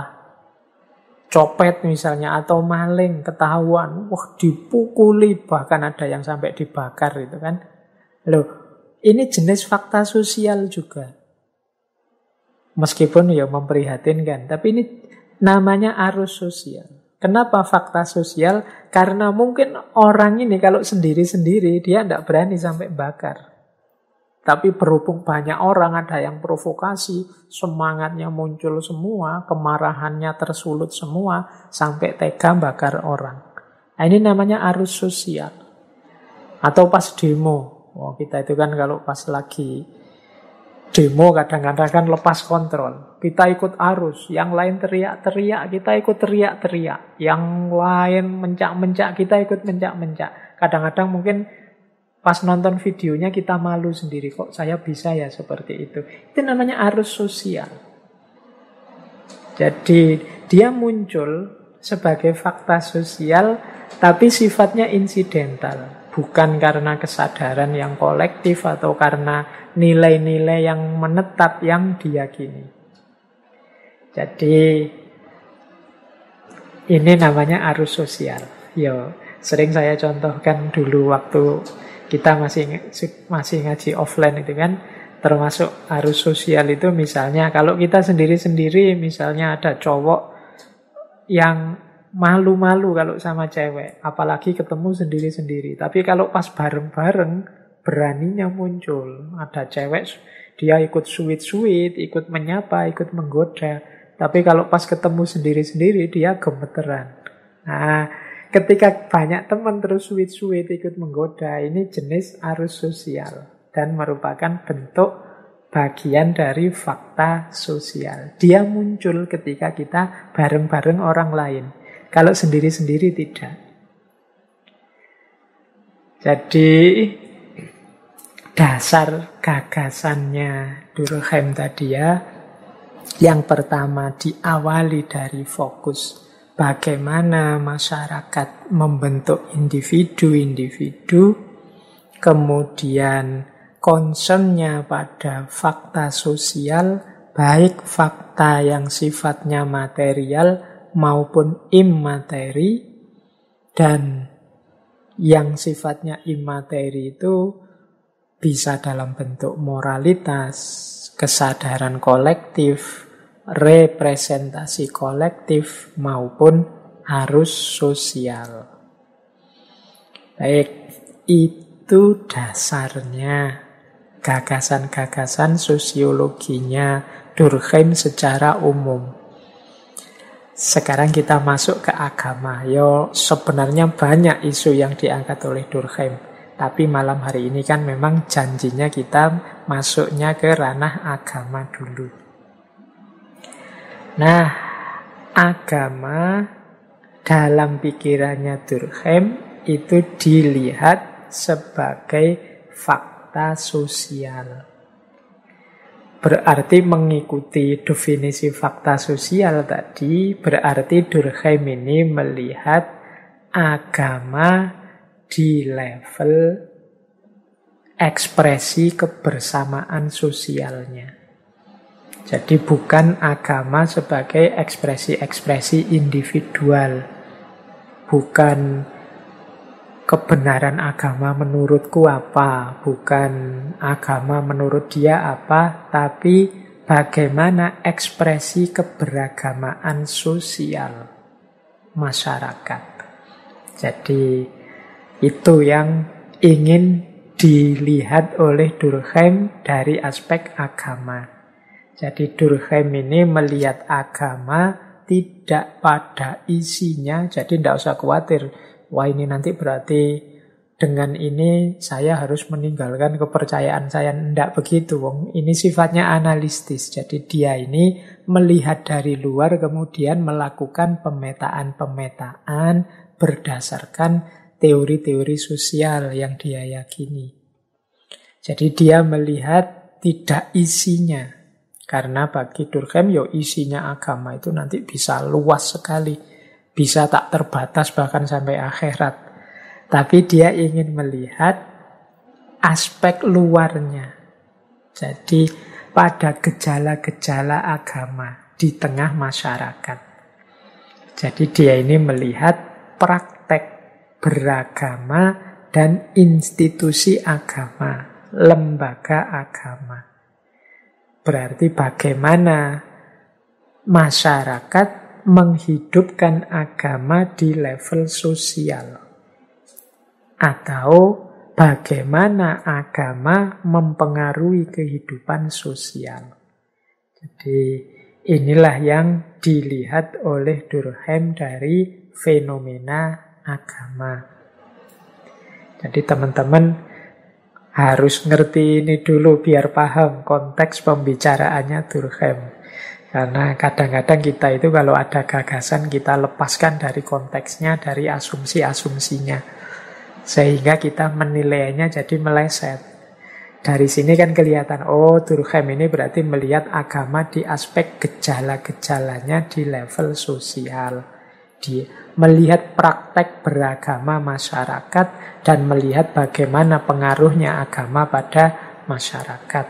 copet misalnya, atau maling ketahuan, wah dipukuli, bahkan ada yang sampai dibakar itu kan. Loh, ini jenis fakta sosial juga. Meskipun ya memprihatinkan, tapi ini namanya arus sosial. Kenapa fakta sosial? Karena mungkin orang ini kalau sendiri-sendiri dia tidak berani sampai bakar. Tapi berhubung banyak orang, ada yang provokasi, semangatnya muncul semua, kemarahannya tersulut semua, sampai tega bakar orang. Nah, ini namanya arus sosial. Atau pas demo, Oh, kita itu kan kalau pas lagi demo kadang-kadang kan lepas kontrol. Kita ikut arus, yang lain teriak-teriak, kita ikut teriak-teriak. Yang lain mencak-mencak, kita ikut mencak-mencak. Kadang-kadang mungkin pas nonton videonya kita malu sendiri, kok saya bisa ya seperti itu. Itu namanya arus sosial. Jadi dia muncul sebagai fakta sosial, tapi sifatnya insidental. Bukan karena kesadaran yang kolektif atau karena nilai-nilai yang menetap yang diyakini. Jadi ini namanya arus sosial. Yo, sering saya contohkan dulu waktu kita masih ngaji offline itu kan, termasuk arus sosial itu misalnya kalau kita sendiri-sendiri, misalnya ada cowok yang malu-malu kalau sama cewek, apalagi ketemu sendiri-sendiri. Tapi kalau pas bareng-bareng, beraninya muncul. Ada cewek, dia ikut sweet-sweet, ikut menyapa, ikut menggoda. Tapi kalau pas ketemu sendiri-sendiri, dia gemeteran. Nah, ketika banyak teman terus sweet-sweet ikut menggoda, ini jenis arus sosial dan merupakan bentuk bagian dari fakta sosial. Dia muncul ketika kita bareng-bareng orang lain. Kalau sendiri-sendiri tidak. Jadi dasar gagasannya Durkheim tadi ya, yang pertama diawali dari fokus bagaimana masyarakat membentuk individu-individu, kemudian concernnya pada fakta sosial, baik fakta yang sifatnya material maupun immateri, dan yang sifatnya immateri itu bisa dalam bentuk moralitas, kesadaran kolektif, representasi kolektif, maupun arus sosial. Baik, itu dasarnya gagasan-gagasan sosiologinya Durkheim secara umum. Sekarang kita masuk ke agama. Yo, sebenarnya banyak isu yang diangkat oleh Durkheim. Tapi malam hari ini kan memang janjinya kita masuknya ke ranah agama dulu. Nah, agama dalam pikirannya Durkheim itu dilihat sebagai fakta sosial. Berarti mengikuti definisi fakta sosial tadi, berarti Durkheim ini melihat agama di level ekspresi kebersamaan sosialnya. Jadi bukan agama sebagai ekspresi-ekspresi individual. Bukan kebenaran agama menurutku apa, bukan agama menurut dia apa, tapi bagaimana ekspresi keberagamaan sosial masyarakat. Jadi itu yang ingin dilihat oleh Durkheim dari aspek agama. Jadi Durkheim ini melihat agama tidak pada isinya, jadi tidak usah khawatir. Wah, ini nanti berarti dengan ini saya harus meninggalkan kepercayaan saya. Tidak begitu, wong. Ini sifatnya analitis. Jadi dia ini melihat dari luar kemudian melakukan pemetaan-pemetaan berdasarkan teori-teori sosial yang dia yakini. Jadi dia melihat tidak isinya. Karena bagi Durkheim, isinya agama itu nanti bisa luas sekali. Bisa tak terbatas bahkan sampai akhirat. Tapi dia ingin melihat aspek luarnya. Jadi pada gejala-gejala agama di tengah masyarakat. Jadi dia ini melihat praktek beragama dan institusi agama, lembaga agama. Berarti bagaimana masyarakat menghidupkan agama di level sosial, atau bagaimana agama mempengaruhi kehidupan sosial. Jadi inilah yang dilihat oleh Durkheim dari fenomena agama. Jadi teman-teman Harus ngerti ini dulu biar paham konteks pembicaraannya Durkheim. Karena kadang-kadang kita itu kalau ada gagasan kita lepaskan dari konteksnya, dari asumsi-asumsinya. Sehingga kita menilainya jadi meleset. Dari sini kan kelihatan, oh Durkheim ini berarti melihat agama di aspek gejala-gejalanya di level sosial. Melihat praktek beragama masyarakat dan melihat bagaimana pengaruhnya agama pada masyarakat.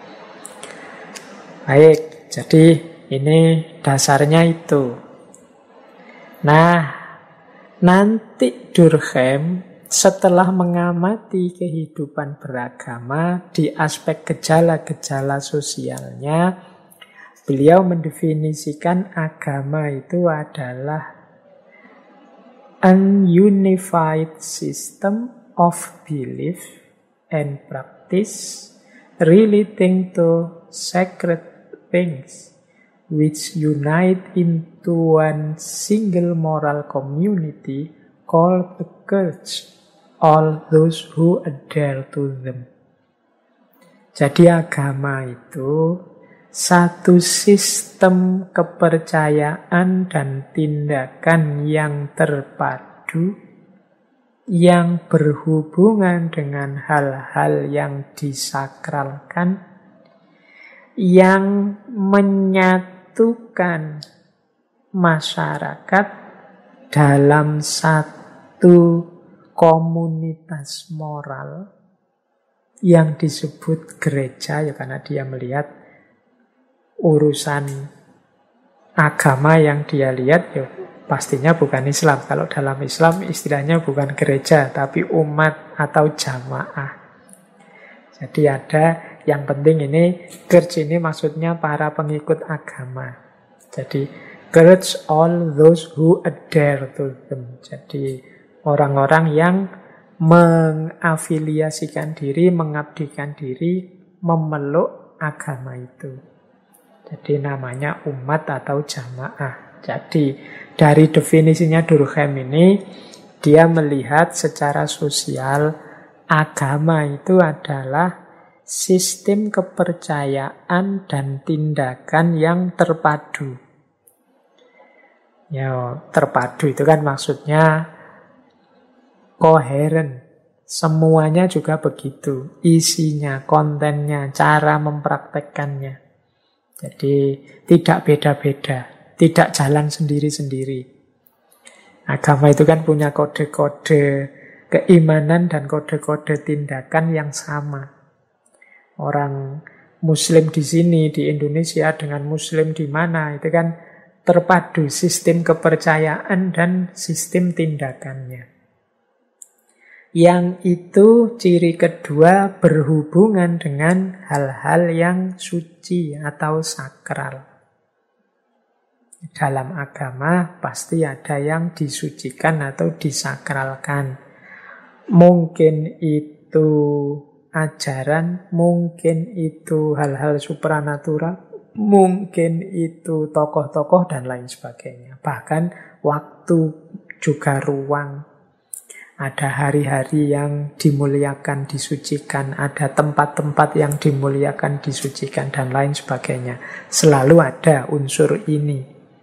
Baik, jadi ini dasarnya itu. Nah, nanti Durkheim setelah mengamati kehidupan beragama di aspek gejala-gejala sosialnya, beliau mendefinisikan agama itu adalah an unified system of belief and practice relating to sacred things which unite into one single moral community called the church, all those who adhere to them. Jadi agama itu satu sistem kepercayaan dan tindakan yang terpadu, yang berhubungan dengan hal-hal yang disakralkan, yang menyatukan masyarakat dalam satu komunitas moral yang disebut gereja, ya karena dia melihat urusan agama yang dia lihat ya pastinya bukan Islam. Kalau dalam Islam istilahnya bukan gereja tapi umat atau jamaah. Jadi ada yang penting ini church ini maksudnya para pengikut agama. Jadi church all those who adhere to them. Jadi orang-orang yang mengafiliasikan diri, mengabdikan diri, memeluk agama itu. Jadi namanya umat atau jamaah. Jadi dari definisinya Durkheim ini, dia melihat secara sosial agama itu adalah sistem kepercayaan dan tindakan yang terpadu. Ya, terpadu itu kan maksudnya koheren. Semuanya juga begitu. Isinya, kontennya, cara mempraktekkannya. Jadi tidak beda-beda, tidak jalan sendiri-sendiri. Agama itu kan punya kode-kode keimanan dan kode-kode tindakan yang sama. Orang Muslim di sini, di Indonesia dengan Muslim di mana, itu kan terpadu sistem kepercayaan dan sistem tindakannya. Yang itu ciri kedua berhubungan dengan hal-hal yang suci atau sakral. Dalam agama pasti ada yang disucikan atau disakralkan. Mungkin itu ajaran, mungkin itu hal-hal supranatural, mungkin itu tokoh-tokoh dan lain sebagainya. Bahkan waktu juga ruang. Ada hari-hari yang dimuliakan, disucikan. Ada tempat-tempat yang dimuliakan, disucikan, dan lain sebagainya. Selalu ada unsur ini.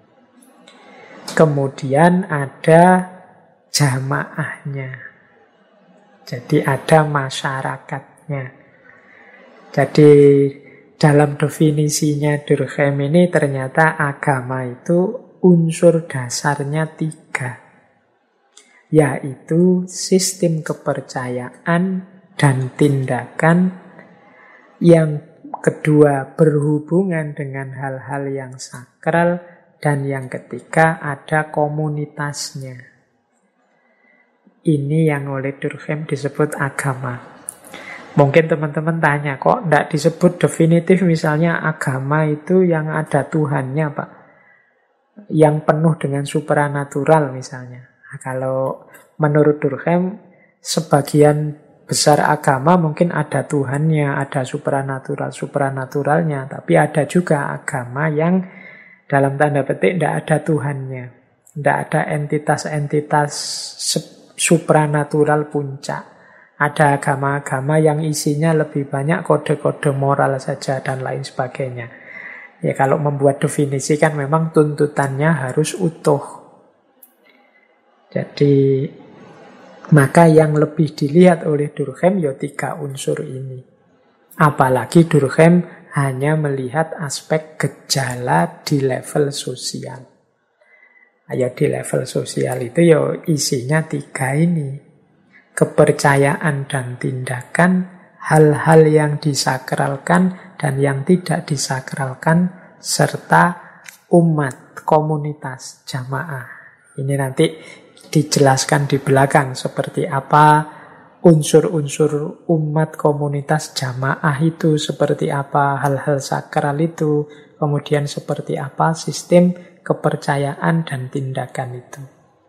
Kemudian ada jamaahnya. Jadi ada masyarakatnya. Jadi dalam definisinya Durkheim ini ternyata agama itu unsur dasarnya 3. Yaitu sistem kepercayaan dan tindakan, yang kedua berhubungan dengan hal-hal yang sakral, dan yang ketiga ada komunitasnya. Ini yang oleh Durkheim disebut agama. Mungkin teman-teman tanya, kok tidak disebut definitif misalnya agama itu yang ada Tuhannya, Pak? Yang penuh dengan supranatural misalnya. Nah, kalau menurut Durkheim, sebagian besar agama mungkin ada Tuhannya, ada supranatural-supranaturalnya. Tapi ada juga agama yang dalam tanda petik tidak ada Tuhannya. Tidak ada entitas-entitas supranatural puncak. Ada agama-agama yang isinya lebih banyak kode-kode moral saja dan lain sebagainya. Ya kalau membuat definisi kan memang tuntutannya harus utuh. Jadi maka yang lebih dilihat oleh Durkheim ya 3 unsur ini. Apalagi Durkheim hanya melihat aspek gejala di level sosial. Ya di level sosial itu ya isinya 3 ini. Kepercayaan dan tindakan, hal-hal yang disakralkan dan yang tidak disakralkan, serta umat, komunitas, jamaah. Ini nanti dijelaskan di belakang seperti apa unsur-unsur umat, komunitas, jamaah itu, seperti apa hal-hal sakral itu, kemudian seperti apa sistem kepercayaan dan tindakan itu.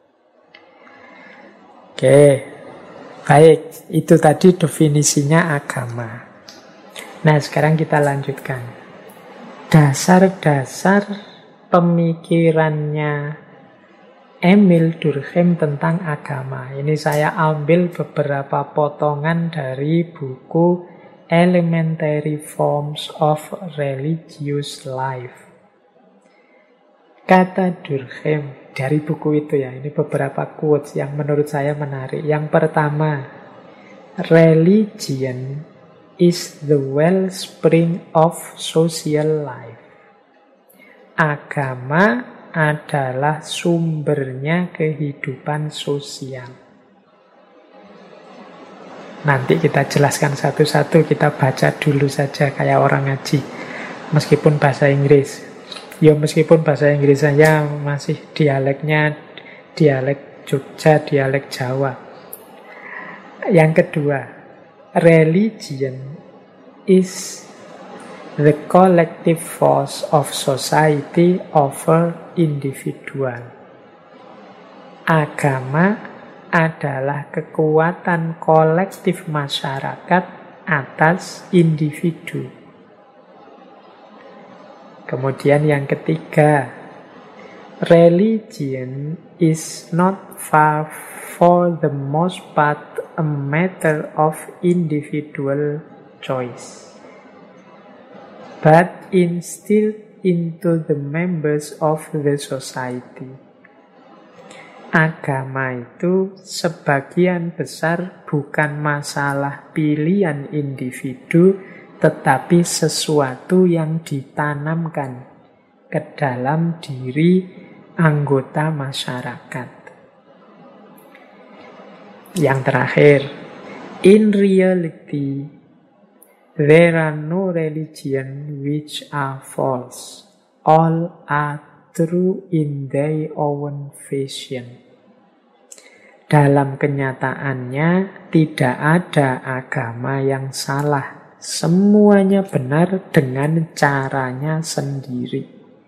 Oke. Baik, itu tadi definisinya agama. Nah, sekarang kita lanjutkan. Dasar-dasar pemikirannya Emil Durkheim tentang agama. Ini saya ambil beberapa potongan dari buku Elementary Forms of Religious Life. Kata Durkheim dari buku itu ya, ini beberapa quotes yang menurut saya menarik. Yang pertama, religion is the wellspring of social life. Agama adalah sumbernya kehidupan sosial. Nanti kita jelaskan satu-satu, kita baca dulu saja kayak orang ngaji. Meskipun bahasa Inggris. Ya meskipun bahasa Inggris saya masih dialeknya dialek Jogja, dialek Jawa. Yang kedua, religion is the collective force of society over individual. Agama adalah kekuatan kolektif masyarakat atas individu. Kemudian yang ketiga, religion is not far for the most part a matter of individual choice, but instilled into the members of the society. Agama itu sebagian besar bukan masalah pilihan individu, tetapi sesuatu yang ditanamkan ke dalam diri anggota masyarakat. Yang terakhir, in reality, there are no religion which are false. All are true in their own fashion. Dalam kenyataannya, tidak ada agama yang salah. Semuanya benar dengan caranya sendiri.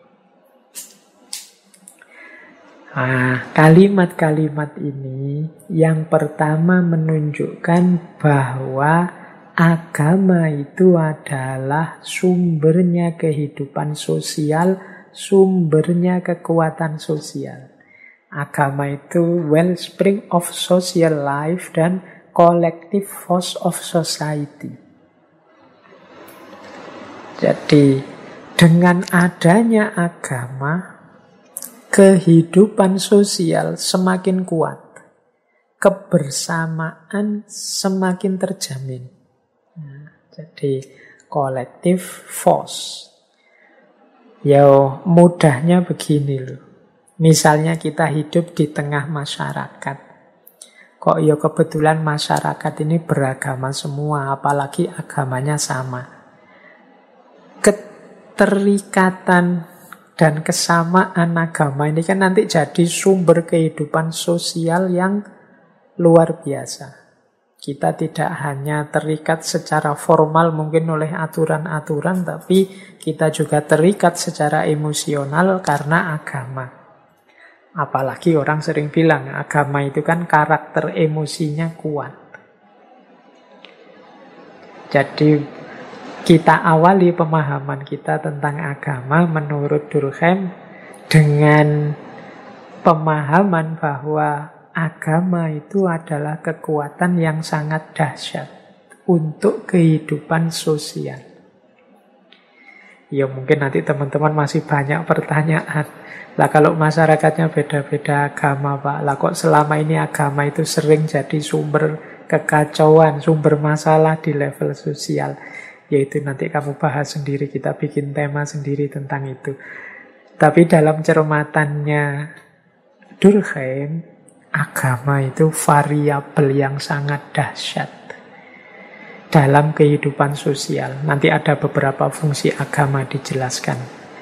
Kalimat-kalimat ini yang pertama menunjukkan bahwa agama itu adalah sumbernya kehidupan sosial, sumbernya kekuatan sosial. Agama itu wellspring of social life dan collective force of society. Jadi dengan adanya agama, kehidupan sosial semakin kuat, kebersamaan semakin terjamin. Jadi collective force. Ya mudahnya begini loh. Misalnya kita hidup di tengah masyarakat. Kok ya kebetulan masyarakat ini beragama semua, apalagi agamanya sama. Keterikatan dan kesamaan agama ini kan nanti jadi sumber kehidupan sosial yang luar biasa. Kita tidak hanya terikat secara formal mungkin oleh aturan-aturan, tapi kita juga terikat secara emosional karena agama. Apalagi orang sering bilang agama itu kan karakter emosinya kuat. Jadi kita awali pemahaman kita tentang agama menurut Durkheim dengan pemahaman bahwa agama itu adalah kekuatan yang sangat dahsyat untuk kehidupan sosial. Ya mungkin nanti teman-teman masih banyak pertanyaan. Lah kalau masyarakatnya beda-beda agama Pak, lah kok selama ini agama itu sering jadi sumber kekacauan, sumber masalah di level sosial. Yaitu nanti kamu bahas sendiri, kita bikin tema sendiri tentang itu. Tapi dalam cermatannya Durkheim, agama itu variabel yang sangat dahsyat dalam kehidupan sosial. Nanti ada beberapa fungsi agama dijelaskan.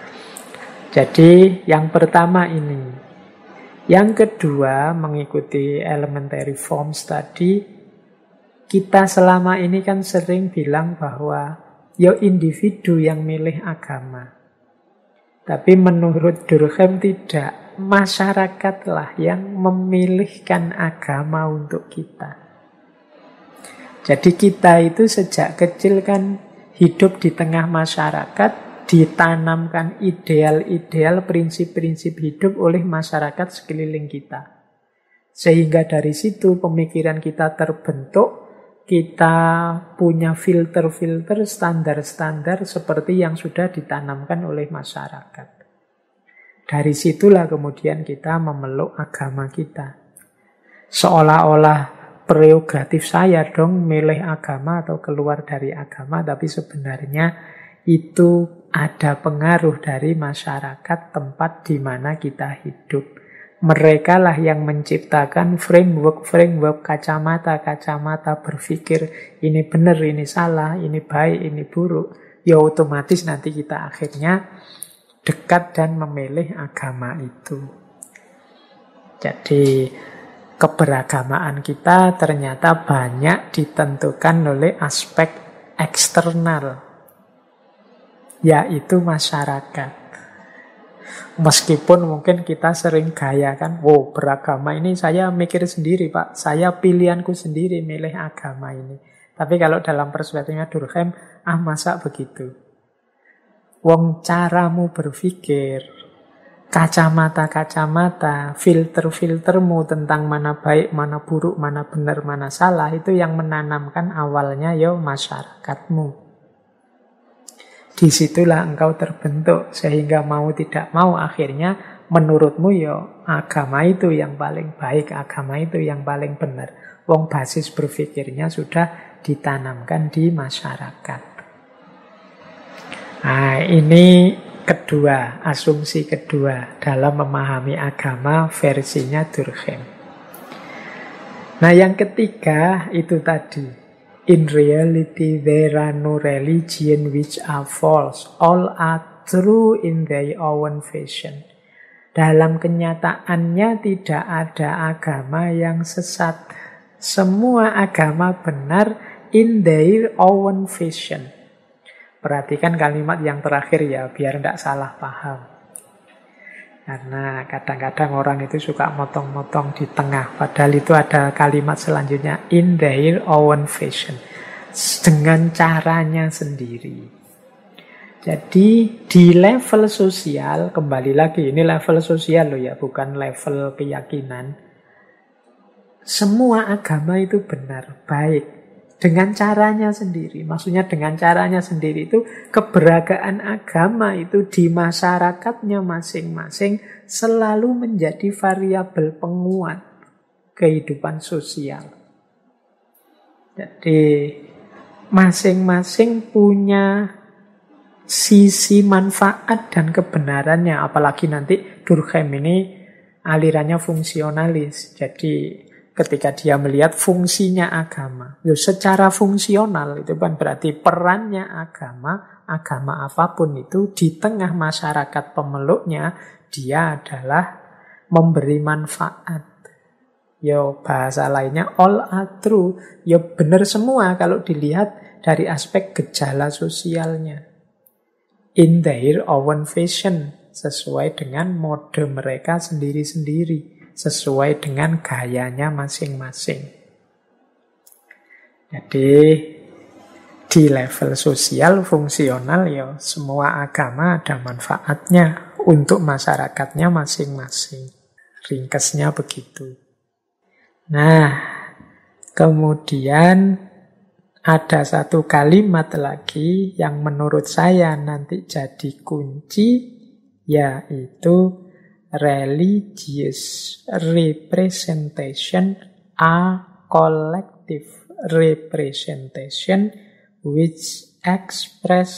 Jadi yang pertama ini. Yang kedua, mengikuti elementary forms tadi, kita selama ini kan sering bilang bahwa individu yang milih agama. Tapi menurut Durkheim tidak. Masyarakatlah yang memilihkan agama untuk kita. Jadi kita itu sejak kecil kan hidup di tengah masyarakat, ditanamkan ideal-ideal, prinsip-prinsip hidup oleh masyarakat sekeliling kita. Sehingga dari situ pemikiran kita terbentuk, kita punya filter-filter, standar-standar seperti yang sudah ditanamkan oleh masyarakat. Dari situlah kemudian kita memeluk agama kita. Seolah-olah prerogatif saya dong milih agama atau keluar dari agama, tapi sebenarnya itu ada pengaruh dari masyarakat tempat di mana kita hidup. Mereka lah yang menciptakan framework kacamata berpikir ini benar, ini salah, ini baik, ini buruk. Ya otomatis nanti kita akhirnya dekat dan memilih agama itu. Jadi keberagamaan kita ternyata banyak ditentukan oleh aspek eksternal, yaitu masyarakat. Meskipun mungkin kita sering gaya kan, beragama ini saya mikir sendiri Pak, saya pilihanku sendiri milih agama ini. Tapi kalau dalam perspektifnya Durkheim, masa begitu? Wong caramu berpikir, kacamata, filter-filtermu tentang mana baik, mana buruk, mana benar, mana salah, itu yang menanamkan awalnya masyarakatmu. Disitulah engkau terbentuk, sehingga mau tidak mau akhirnya menurutmu agama itu yang paling baik, agama itu yang paling benar. Wong basis berpikirnya sudah ditanamkan di masyarakat. Nah, ini kedua, asumsi kedua dalam memahami agama versinya Durkheim. Nah, yang ketiga itu tadi. In reality there are no religion which are false. All are true in their own fashion. Dalam kenyataannya tidak ada agama yang sesat. Semua agama benar in their own fashion. Perhatikan kalimat yang terakhir ya, biar tidak salah paham. Karena kadang-kadang orang itu suka motong-motong di tengah. Padahal itu ada kalimat selanjutnya, in their own fashion. Dengan caranya sendiri. Jadi di level sosial, kembali lagi, ini level sosial loh ya, bukan level keyakinan. Semua agama itu benar, baik. Dengan caranya sendiri. Maksudnya dengan caranya sendiri itu keberadaan agama itu di masyarakatnya masing-masing selalu menjadi variabel penguat kehidupan sosial. Jadi masing-masing punya sisi manfaat dan kebenarannya. Apalagi nanti Durkheim ini alirannya fungsionalis. Jadi ketika dia melihat fungsinya agama, secara fungsional itu kan berarti perannya agama apapun itu di tengah masyarakat pemeluknya, dia adalah memberi manfaat. Bahasa lainnya all are true. Benar semua kalau dilihat dari aspek gejala sosialnya. In their own fashion, sesuai dengan mode mereka sendiri-sendiri. Sesuai dengan gayanya masing-masing. Jadi di level sosial fungsional semua agama ada manfaatnya untuk masyarakatnya masing-masing. Ringkasnya begitu. Nah, kemudian ada satu kalimat lagi yang menurut saya nanti jadi kunci, yaitu religious representation a collective representation which express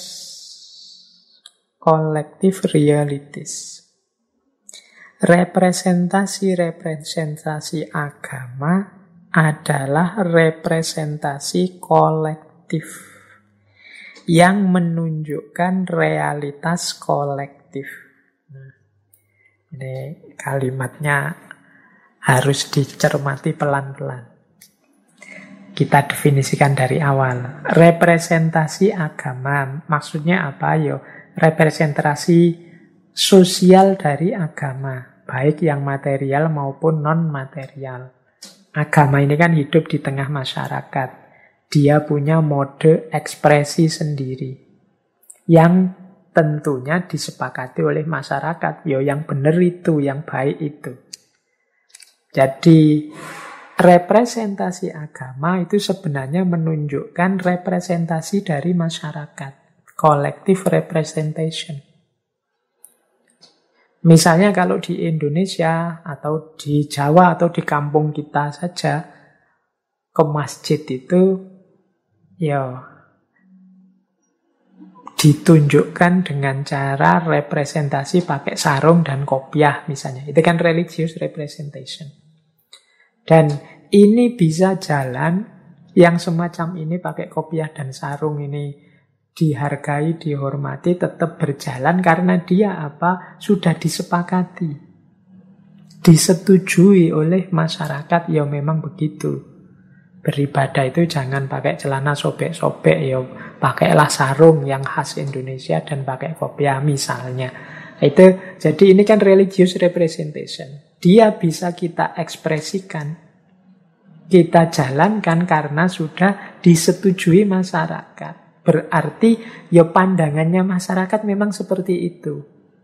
collective realities. Representasi-representasi agama adalah representasi kolektif yang menunjukkan realitas kolektif. Ini kalimatnya harus dicermati pelan-pelan. Kita definisikan dari awal. Representasi agama, maksudnya apa? Representasi sosial dari agama, baik yang material maupun non-material. Agama ini kan hidup di tengah masyarakat. Dia punya mode ekspresi sendiri yang tentunya disepakati oleh masyarakat. Yang benar itu, yang baik itu. Jadi representasi agama itu sebenarnya menunjukkan representasi dari masyarakat. Collective representation. Misalnya kalau di Indonesia atau di Jawa atau di kampung kita saja, ke masjid itu ditunjukkan dengan cara representasi pakai sarung dan kopiah misalnya. Itu kan religious representation. Dan ini bisa jalan, yang semacam ini pakai kopiah dan sarung ini dihargai, dihormati, tetap berjalan karena dia sudah disepakati, disetujui oleh masyarakat. Memang begitu. Beribadah itu jangan pakai celana sobek-sobek, pakailah sarung yang khas Indonesia dan pakai kopiah misalnya. Jadi ini kan religious representation. Dia bisa kita ekspresikan, kita jalankan karena sudah disetujui masyarakat. Berarti pandangannya masyarakat memang seperti itu.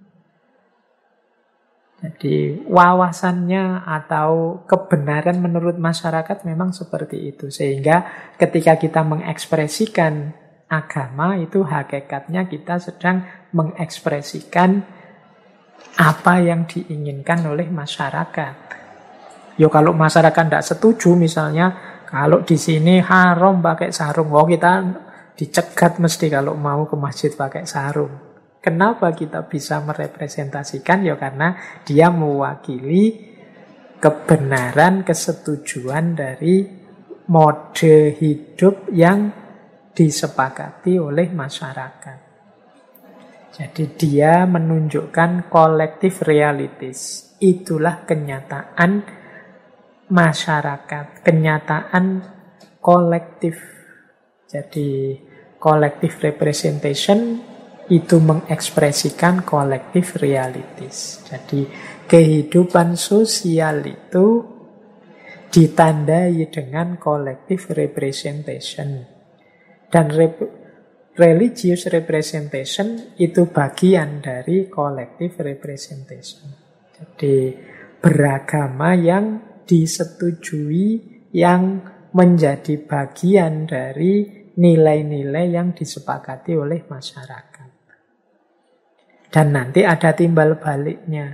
Jadi wawasannya atau kebenaran menurut masyarakat memang seperti itu. Sehingga ketika kita mengekspresikan agama itu hakikatnya kita sedang mengekspresikan apa yang diinginkan oleh masyarakat. Kalau masyarakat tidak setuju misalnya, kalau di sini haram pakai sarung, kita dicegat mesti kalau mau ke masjid pakai sarung. Kenapa kita bisa merepresentasikan? Karena dia mewakili kebenaran, kesetujuan dari mode hidup yang disepakati oleh masyarakat. Jadi dia menunjukkan collective realities. Itulah kenyataan masyarakat, kenyataan kolektif. Jadi collective representation itu mengekspresikan collective realities. Jadi kehidupan sosial itu ditandai dengan collective representation. Dan religious representation itu bagian dari collective representation. Jadi beragama yang disetujui, yang menjadi bagian dari nilai-nilai yang disepakati oleh masyarakat. Dan nanti ada timbal baliknya.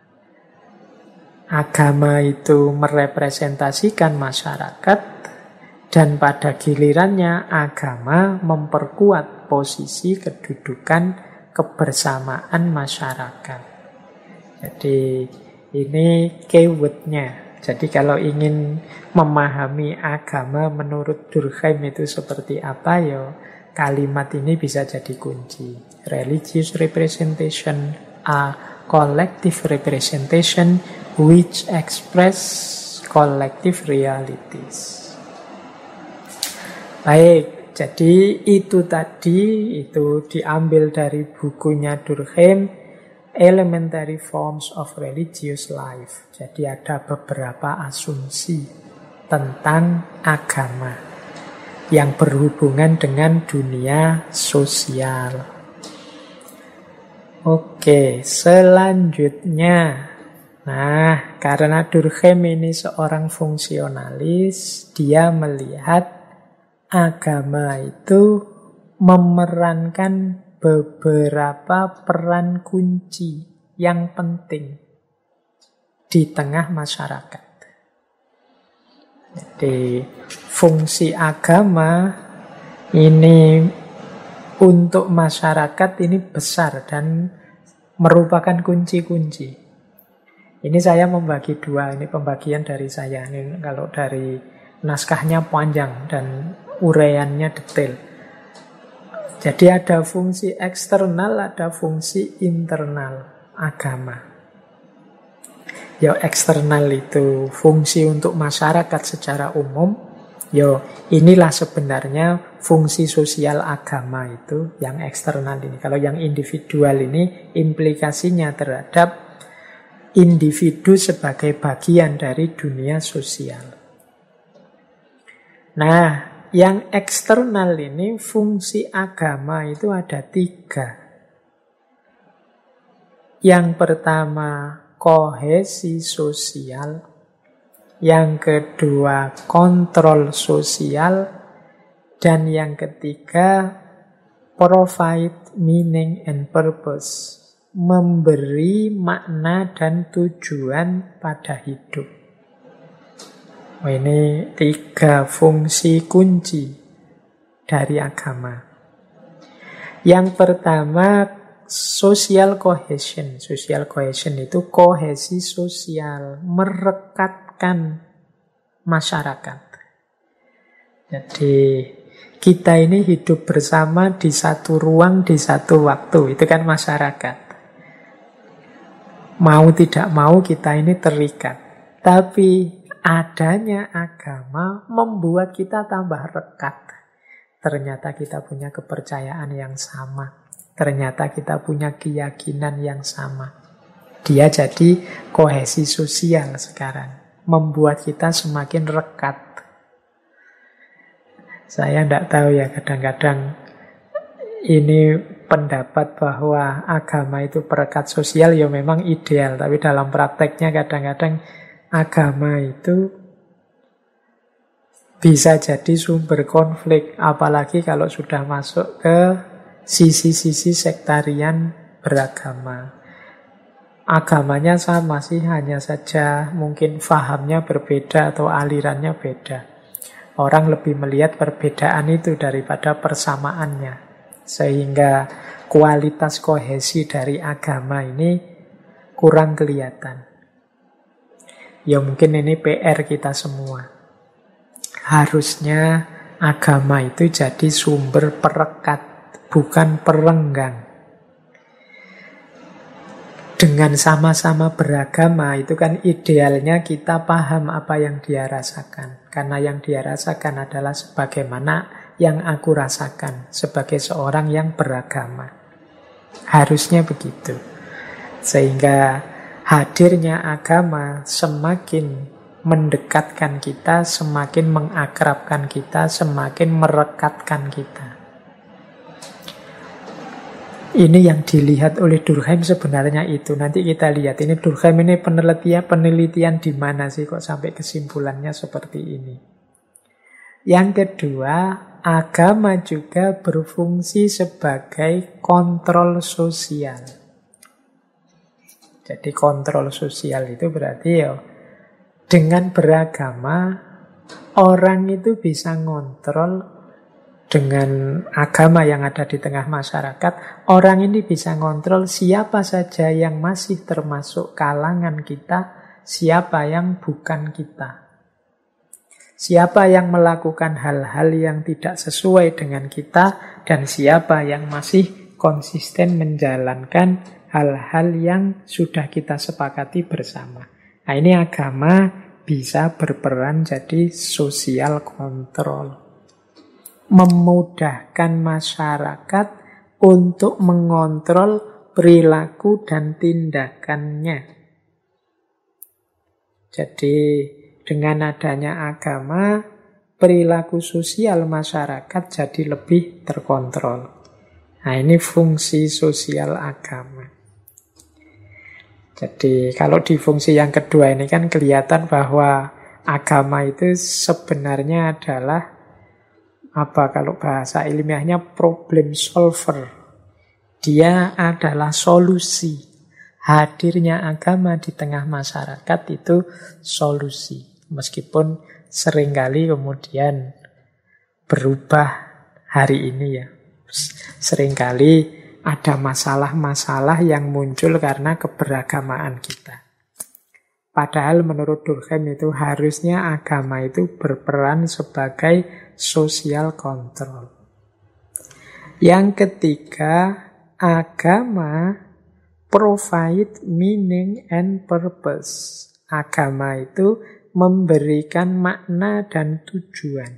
Agama itu merepresentasikan masyarakat, dan pada gilirannya agama memperkuat posisi kedudukan kebersamaan masyarakat. Jadi ini keywordnya. Jadi kalau ingin memahami agama menurut Durkheim itu seperti apa, kalimat ini bisa jadi kunci. Religious representation, a collective representation which express collective realities. Baik, jadi itu tadi, itu diambil dari bukunya Durkheim, Elementary Forms of Religious Life. Jadi ada beberapa asumsi tentang agama yang berhubungan dengan dunia sosial. Oke, selanjutnya Nah, karena Durkheim ini seorang fungsionalis, dia melihat agama itu memerankan beberapa peran kunci yang penting di tengah masyarakat. Jadi fungsi agama ini untuk masyarakat ini besar dan merupakan kunci-kunci. Ini saya membagi dua, ini pembagian dari saya. Ini kalau dari naskahnya panjang dan uraiannya detail. Jadi ada fungsi eksternal, ada fungsi internal agama. Ya eksternal itu fungsi untuk masyarakat secara umum. Ya inilah sebenarnya fungsi sosial agama itu yang eksternal ini. Kalau yang individual ini implikasinya terhadap individu sebagai bagian dari dunia sosial. Nah, yang eksternal ini fungsi agama itu ada 3. Yang pertama kohesi sosial, yang kedua kontrol sosial, dan yang ketiga provide meaning and purpose, memberi makna dan tujuan pada hidup. Ini 3 fungsi kunci dari agama. Yang pertama social cohesion. Social cohesion itu kohesi sosial, merekatkan masyarakat. Jadi kita ini hidup bersama di satu ruang, di satu waktu. Itu kan masyarakat. Mau tidak mau kita ini terikat. Tapi adanya agama membuat kita tambah rekat. Ternyata kita punya kepercayaan yang sama. Ternyata kita punya keyakinan yang sama. Dia jadi kohesi sosial sekarang. Membuat kita semakin rekat. Saya tidak tahu ya, kadang-kadang ini pendapat bahwa agama itu perekat sosial ya memang ideal. Tapi dalam prakteknya kadang-kadang agama itu bisa jadi sumber konflik. Apalagi kalau sudah masuk ke sisi-sisi sektarian beragama. Agamanya sama sih, hanya saja mungkin fahamnya berbeda atau alirannya beda. Orang lebih melihat perbedaan itu daripada persamaannya. Sehingga kualitas kohesi dari agama ini kurang kelihatan. Ya mungkin ini PR kita semua. Harusnya agama itu jadi sumber perekat, bukan perenggang. Dengan sama-sama beragama itu kan idealnya kita paham apa yang dia rasakan. Karena yang dia rasakan adalah sebagaimana yang aku rasakan sebagai seorang yang beragama. Harusnya begitu. Sehingga hadirnya agama semakin mendekatkan kita, semakin mengakrabkan kita, semakin merekatkan kita. Ini yang dilihat oleh Durkheim sebenarnya itu. Nanti kita lihat ini Durkheim ini penelitian di mana sih kok sampai kesimpulannya seperti ini. Yang kedua, agama juga berfungsi sebagai kontrol sosial. Jadi kontrol sosial itu berarti ya dengan beragama orang itu bisa ngontrol. Dengan agama yang ada di tengah masyarakat, orang ini bisa ngontrol siapa saja yang masih termasuk kalangan kita, siapa yang bukan kita. Siapa yang melakukan hal-hal yang tidak sesuai dengan kita, dan siapa yang masih konsisten menjalankan hal-hal yang sudah kita sepakati bersama. Nah, ini agama bisa berperan jadi sosial kontrol. Memudahkan masyarakat untuk mengontrol perilaku dan tindakannya. Jadi dengan adanya agama, perilaku sosial masyarakat jadi lebih terkontrol. Nah, ini fungsi sosial agama. Jadi kalau di fungsi yang kedua ini kan kelihatan bahwa agama itu sebenarnya adalah apa kalau bahasa ilmiahnya problem solver. Dia adalah solusi. Hadirnya agama di tengah masyarakat itu solusi. Meskipun seringkali kemudian berubah hari ini ya. Seringkali ada masalah-masalah yang muncul karena keberagamaan kita. Padahal menurut Durkheim itu harusnya agama itu berperan sebagai social control. Yang ketiga, agama provide meaning and purpose. Agama itu memberikan makna dan tujuan.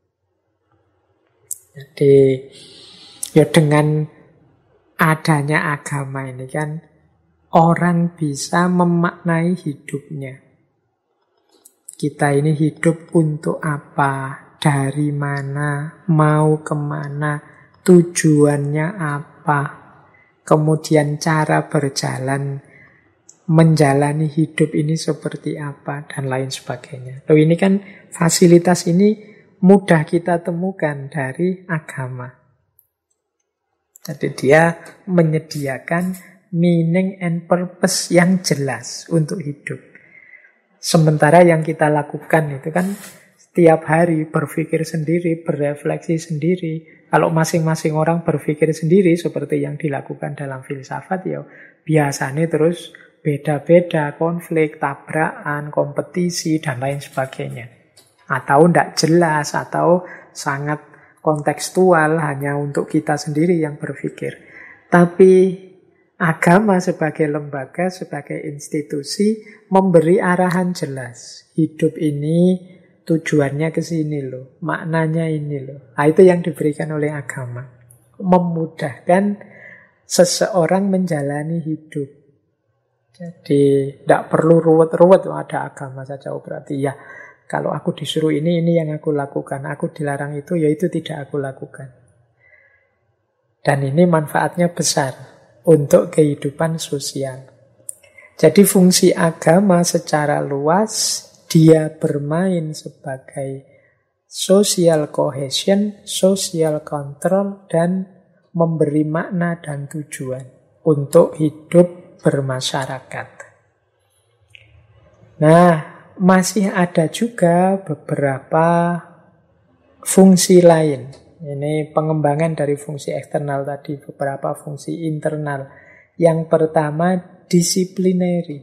Jadi ya dengan adanya agama ini kan orang bisa memaknai hidupnya. Kita ini hidup untuk apa, dari mana, mau kemana, tujuannya apa, kemudian cara berjalan, menjalani hidup ini seperti apa, dan lain sebagainya. Loh, ini kan fasilitas ini mudah kita temukan dari agama. Jadi dia menyediakan meaning and purpose yang jelas untuk hidup. Sementara yang kita lakukan itu kan setiap hari berpikir sendiri, berefleksi sendiri. Kalau masing-masing orang berpikir sendiri seperti yang dilakukan dalam filsafat, ya biasanya terus beda-beda, konflik, tabrakan, kompetisi, dan lain sebagainya. Atau tidak jelas, atau sangat kontekstual, hanya untuk kita sendiri yang berpikir. Tapi agama sebagai lembaga, sebagai institusi, memberi arahan jelas. Hidup ini tujuannya ke sini loh, maknanya ini loh. Nah, itu yang diberikan oleh agama. Memudahkan seseorang menjalani hidup. Jadi tidak perlu ruwet-ruwet, ada agama saja. Oh, berarti ya kalau aku disuruh ini yang aku lakukan. Aku dilarang itu, ya itu tidak aku lakukan. Dan ini manfaatnya besar untuk kehidupan sosial. Jadi fungsi agama secara luas, dia bermain sebagai social cohesion, social control, dan memberi makna dan tujuan untuk hidup bermasyarakat. Nah, masih ada juga beberapa fungsi lain. Ini pengembangan dari fungsi eksternal tadi, beberapa fungsi internal. Yang pertama, disiplinary.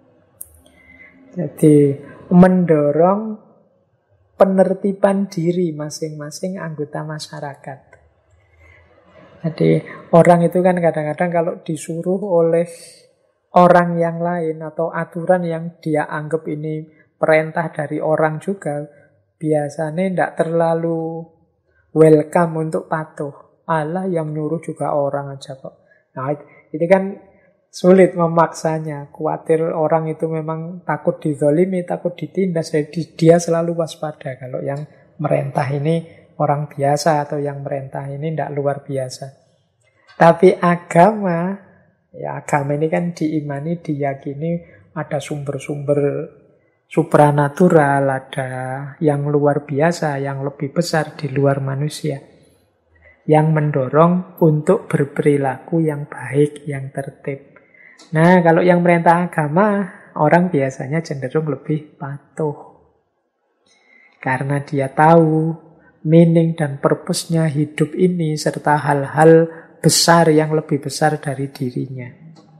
Jadi, mendorong penertiban diri masing-masing anggota masyarakat. Jadi, orang itu kan kadang-kadang kalau disuruh oleh orang yang lain atau aturan yang dia anggap ini perintah dari orang juga, biasanya tidak terlalu welcome untuk patuh. Allah yang nyuruh juga orang aja kok. Nah, ini kan sulit memaksanya. Khawatir orang itu memang takut dizolimi, takut ditindas. Jadi dia selalu waspada. Kalau yang merintah ini orang biasa atau yang merintah ini tidak luar biasa. Tapi agama, ya agama ini kan diimani, diyakini ada sumber-sumber supranatural, ada yang luar biasa, yang lebih besar di luar manusia, yang mendorong untuk berperilaku yang baik, yang tertib. Nah, kalau yang merintah agama, orang biasanya cenderung lebih patuh. Karena dia tahu meaning dan purpose-nya hidup ini, serta hal-hal besar yang lebih besar dari dirinya.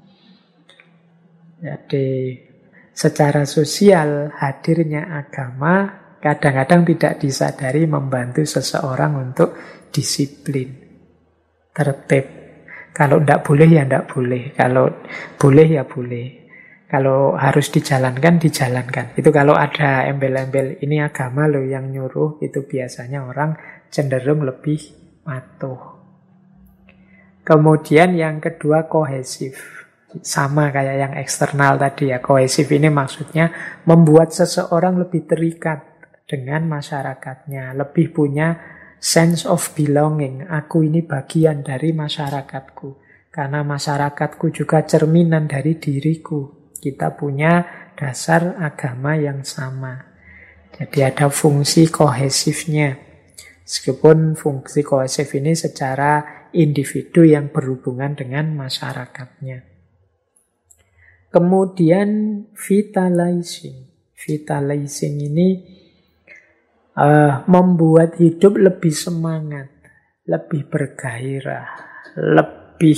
Jadi, secara sosial, hadirnya agama kadang-kadang tidak disadari membantu seseorang untuk disiplin, tertib. Kalau tidak boleh, ya tidak boleh. Kalau boleh, ya boleh. Kalau harus dijalankan, dijalankan. Itu kalau ada embel-embel, ini agama loh yang nyuruh, itu biasanya orang cenderung lebih patuh. Kemudian yang kedua, kohesif. Sama kayak yang eksternal tadi ya. Kohesif ini maksudnya membuat seseorang lebih terikat dengan masyarakatnya, lebih punya sense of belonging. Aku ini bagian dari masyarakatku, karena masyarakatku juga cerminan dari diriku. Kita punya dasar agama yang sama. Jadi ada fungsi kohesifnya. Meskipun fungsi kohesif ini secara individu yang berhubungan dengan masyarakatnya. Kemudian vitalizing. Vitalizing ini membuat hidup lebih semangat, lebih bergairah, lebih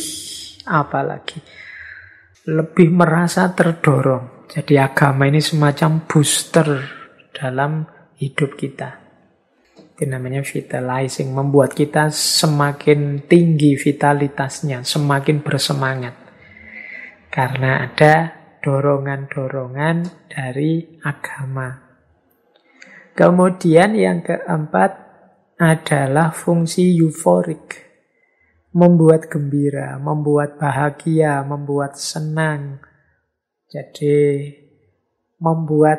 lebih merasa terdorong. Jadi agama ini semacam booster dalam hidup kita. Itu namanya vitalizing, membuat kita semakin tinggi vitalitasnya, semakin bersemangat. Karena ada dorongan-dorongan dari agama. Kemudian yang keempat adalah fungsi euforik. Membuat gembira, membuat bahagia, membuat senang. Jadi membuat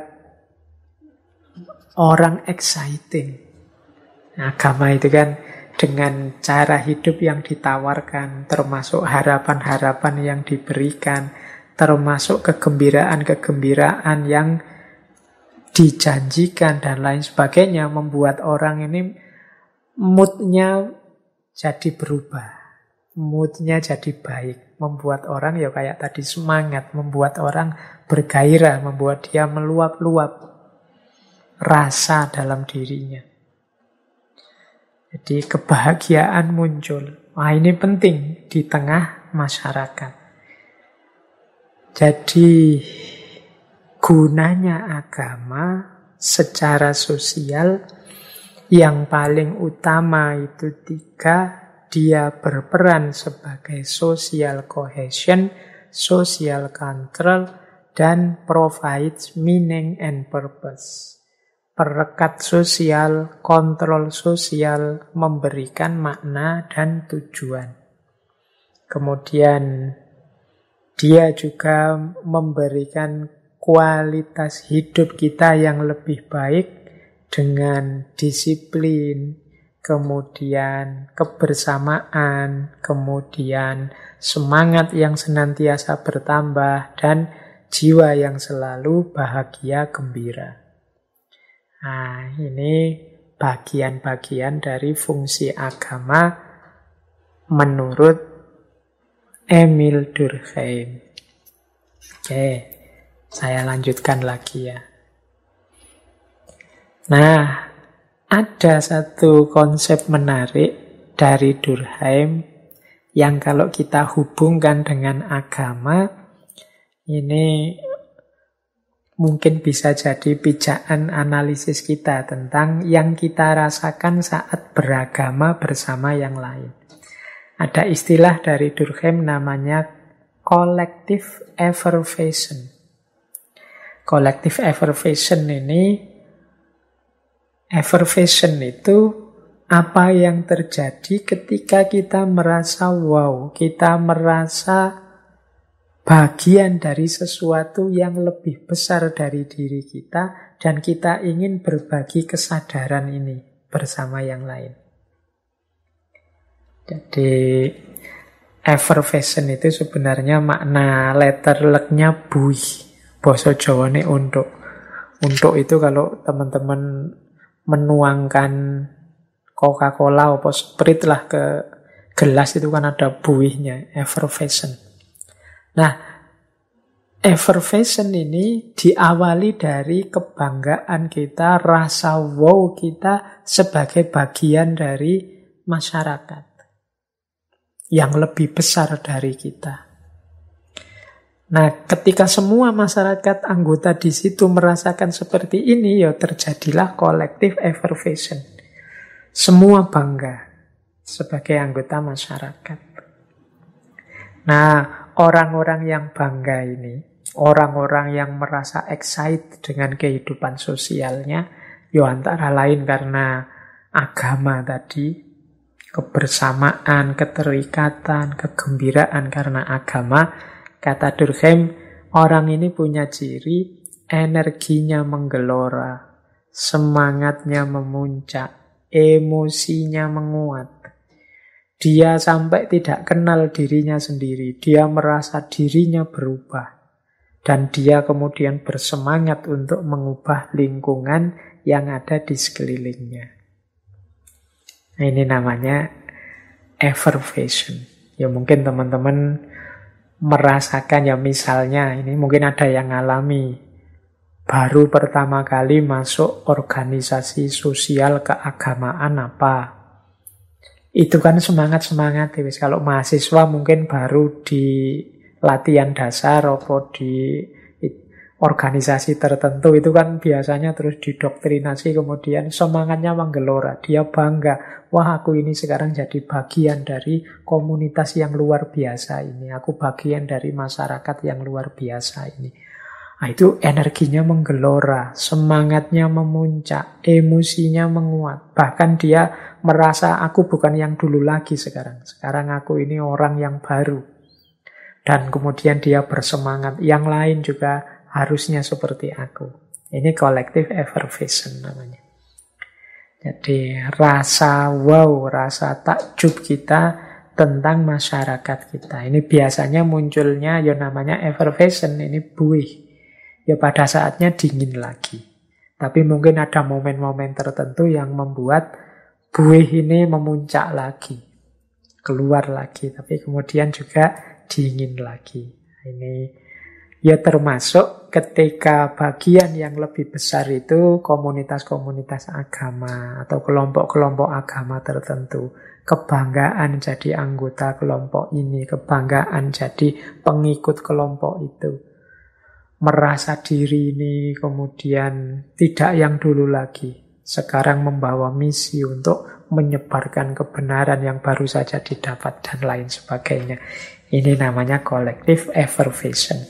orang exciting. Agama itu kan dengan cara hidup yang ditawarkan, termasuk harapan-harapan yang diberikan, termasuk kegembiraan-kegembiraan yang dijanjikan dan lain sebagainya, membuat orang ini moodnya jadi berubah. Moodnya jadi baik, membuat orang ya kayak tadi semangat, membuat orang bergairah, membuat dia meluap-luap rasa dalam dirinya. Jadi kebahagiaan muncul. Wah, ini penting di tengah masyarakat. Jadi gunanya agama secara sosial yang paling utama itu 3. Dia berperan sebagai social cohesion, social control, dan provides meaning and purpose. Perekat sosial, kontrol sosial, memberikan makna dan tujuan. Kemudian dia juga memberikan kualitas hidup kita yang lebih baik dengan disiplin, kemudian kebersamaan, kemudian semangat yang senantiasa bertambah, dan jiwa yang selalu bahagia gembira. Nah, ini bagian-bagian dari fungsi agama menurut Emil Durkheim. Oke, saya lanjutkan lagi ya. Nah, ada satu konsep menarik dari Durkheim yang kalau kita hubungkan dengan agama, ini mungkin bisa jadi pijakan analisis kita tentang yang kita rasakan saat beragama bersama yang lain. Ada istilah dari Durkheim namanya collective effervescence. Collective effervescence ini, effervescence itu apa yang terjadi ketika kita merasa wow, kita merasa bagian dari sesuatu yang lebih besar dari diri kita, dan kita ingin berbagi kesadaran ini bersama yang lain. Jadi effervescence itu sebenarnya makna letter luck-nya buih. Basa Jawane untuk. Untuk itu kalau teman-teman menuangkan Coca-Cola atau Sprite lah ke gelas itu kan ada buihnya, effervescence. Nah, effervescence ini diawali dari kebanggaan kita, rasa wow kita sebagai bagian dari masyarakat yang lebih besar dari kita. Nah, ketika semua masyarakat anggota di situ merasakan seperti ini, ya terjadilah collective effervescence. Semua bangga sebagai anggota masyarakat. Nah, orang-orang yang bangga ini, orang-orang yang merasa excited dengan kehidupan sosialnya, ya antara lain karena agama tadi, kebersamaan, keterikatan, kegembiraan karena agama. Kata Durkheim, orang ini punya ciri energinya menggelora, semangatnya memuncak, emosinya menguat. Dia sampai tidak kenal dirinya sendiri. Dia merasa dirinya berubah. Dan dia kemudian bersemangat untuk mengubah lingkungan yang ada di sekelilingnya. Nah, ini namanya effervescence. Ya mungkin teman-teman merasakan ya, misalnya ini mungkin ada yang ngalami baru pertama kali masuk organisasi sosial keagamaan apa. Itu kan semangat-semangat. Kalau mahasiswa mungkin baru di latihan dasar atau di organisasi tertentu, itu kan biasanya terus didoktrinasi, kemudian semangatnya menggelora. Dia bangga, wah aku ini sekarang jadi bagian dari komunitas yang luar biasa ini. Aku bagian dari masyarakat yang luar biasa ini. Nah, itu energinya menggelora, semangatnya memuncak, emosinya menguat. Bahkan dia merasa aku bukan yang dulu lagi sekarang. Sekarang aku ini orang yang baru. Dan kemudian dia bersemangat, yang lain juga harusnya seperti aku. Ini collective effervescence namanya. Jadi rasa wow, rasa takjub kita tentang masyarakat kita. Ini biasanya munculnya ya namanya effervescence, ini buih. Ya pada saatnya dingin lagi. Tapi mungkin ada momen-momen tertentu yang membuat buih ini memuncak lagi. Keluar lagi, tapi kemudian juga dingin lagi. Ini ya termasuk ketika bagian yang lebih besar itu komunitas-komunitas agama atau kelompok-kelompok agama tertentu. Kebanggaan jadi anggota kelompok ini, kebanggaan jadi pengikut kelompok itu. Merasa diri ini kemudian tidak yang dulu lagi. Sekarang membawa misi untuk menyebarkan kebenaran yang baru saja didapat dan lain sebagainya. Ini namanya collective effervescence.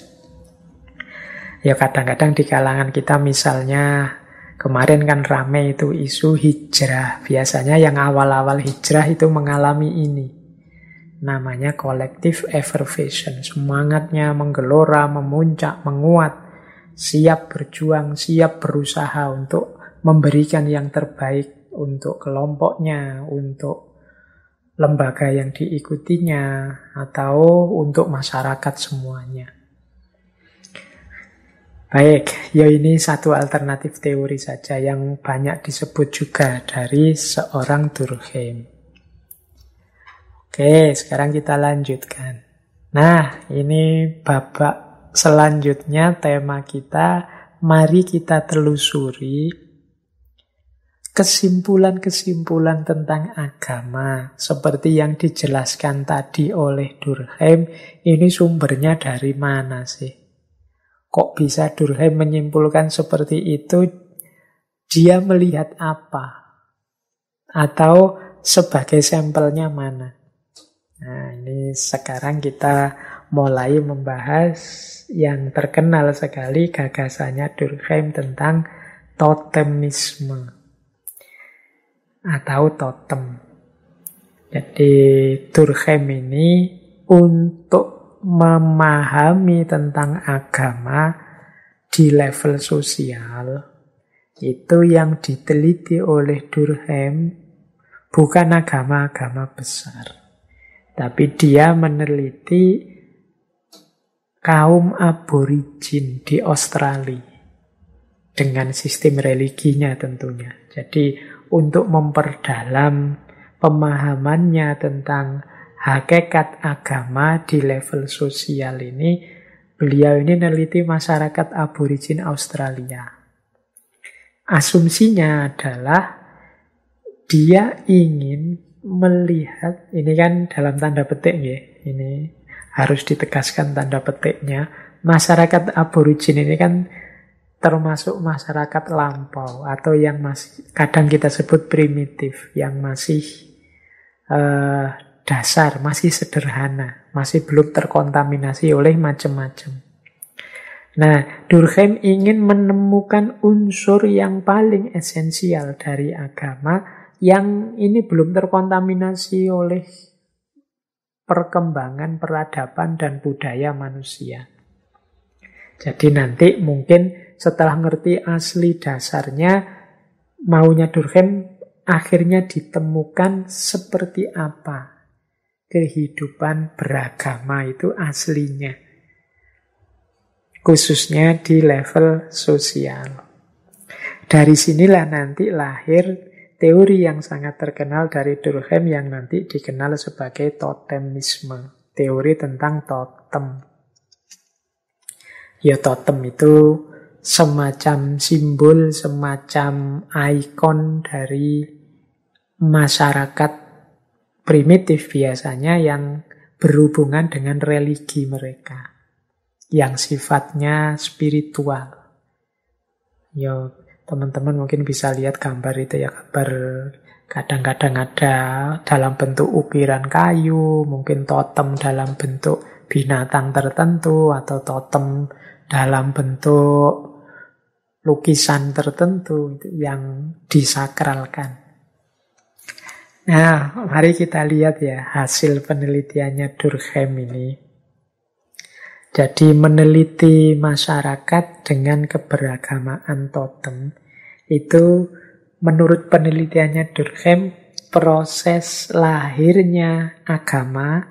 Ya kadang-kadang di kalangan kita misalnya kemarin kan rame itu isu hijrah. Biasanya yang awal-awal hijrah itu mengalami ini. Namanya collective effervescence. Semangatnya menggelora, memuncak, menguat. Siap berjuang, siap berusaha untuk memberikan yang terbaik untuk kelompoknya, untuk lembaga yang diikutinya, atau untuk masyarakat semuanya. Baik, ya ini satu alternatif teori saja yang banyak disebut juga dari seorang Durkheim. Oke, sekarang kita lanjutkan. Nah, ini babak selanjutnya tema kita, mari kita telusuri kesimpulan-kesimpulan tentang agama seperti yang dijelaskan tadi oleh Durkheim. Ini sumbernya dari mana sih? Kok bisa Durkheim menyimpulkan seperti itu? Dia melihat apa? Atau sebagai sampelnya mana? Nah, ini sekarang kita mulai membahas yang terkenal sekali gagasannya Durkheim tentang totemisme atau totem. Jadi Durkheim ini untuk memahami tentang agama di level sosial, itu yang diteliti oleh Durkheim bukan agama-agama besar, tapi dia meneliti kaum aborigin di Australia dengan sistem religinya tentunya. Jadi untuk memperdalam pemahamannya tentang hakikat agama di level sosial ini, beliau ini meneliti masyarakat aborigin Australia. Asumsinya adalah dia ingin melihat, ini kan dalam tanda petik ya, ini harus ditegaskan tanda petiknya, masyarakat aborigin ini kan termasuk masyarakat lampau atau yang masih kadang kita sebut primitif, yang masih dasar, masih sederhana, masih belum terkontaminasi oleh macam-macam. Nah, Durkheim ingin menemukan unsur yang paling esensial dari agama yang ini belum terkontaminasi oleh perkembangan peradaban dan budaya manusia. Jadi nanti mungkin setelah ngerti asli dasarnya, maunya Durkheim akhirnya ditemukan seperti apa kehidupan beragama itu aslinya. khususnya di level sosial. Dari sinilah nanti lahir teori yang sangat terkenal dari Durkheim yang nanti dikenal sebagai totemisme, teori tentang totem. Ya, totem itu semacam simbol, semacam ikon dari masyarakat primitif biasanya yang berhubungan dengan religi mereka, yang sifatnya spiritual. Ya, teman-teman mungkin bisa lihat gambar itu ya, gambar kadang-kadang ada dalam bentuk ukiran kayu, mungkin totem dalam bentuk binatang tertentu, atau totem dalam bentuk lukisan tertentu yang disakralkan. Nah, mari kita lihat ya hasil penelitiannya Durkheim ini. Jadi meneliti masyarakat dengan keberagamaan totem itu menurut penelitiannya Durkheim proses lahirnya agama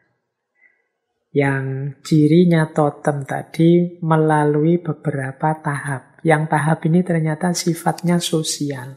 yang cirinya totem tadi melalui beberapa tahap. Yang tahap ini ternyata sifatnya sosial.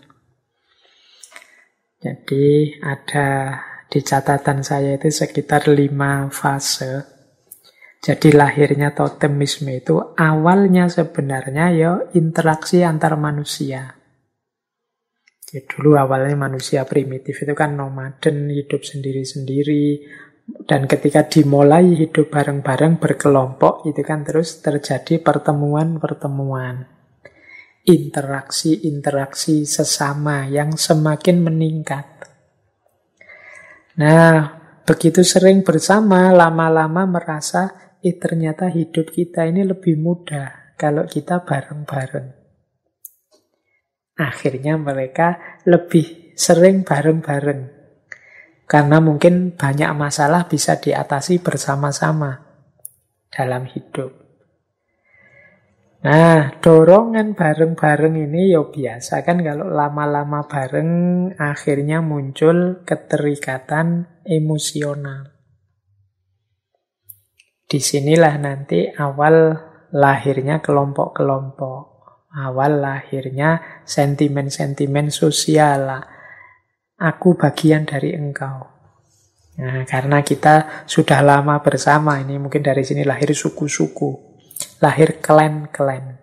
Jadi ada di catatan saya itu sekitar 5 fase. Jadi lahirnya totemisme itu awalnya sebenarnya ya interaksi antar manusia. Ya, dulu awalnya manusia primitif itu kan nomaden, hidup sendiri-sendiri. Dan ketika dimulai hidup bareng-bareng berkelompok, itu kan terus terjadi pertemuan-pertemuan. Interaksi-interaksi sesama yang semakin meningkat. Nah, begitu sering bersama, lama-lama merasa, ternyata hidup kita ini lebih mudah kalau kita bareng-bareng. Akhirnya mereka lebih sering bareng-bareng. Karena mungkin banyak masalah bisa diatasi bersama-sama dalam hidup. Nah, dorongan bareng-bareng ini ya biasa kan, kalau lama-lama bareng akhirnya muncul keterikatan emosional. Disinilah nanti awal lahirnya kelompok-kelompok, awal lahirnya sentimen-sentimen sosial. Aku bagian dari engkau. Nah, karena kita sudah lama bersama, ini mungkin dari sini lahir suku-suku. Lahir klan-klan.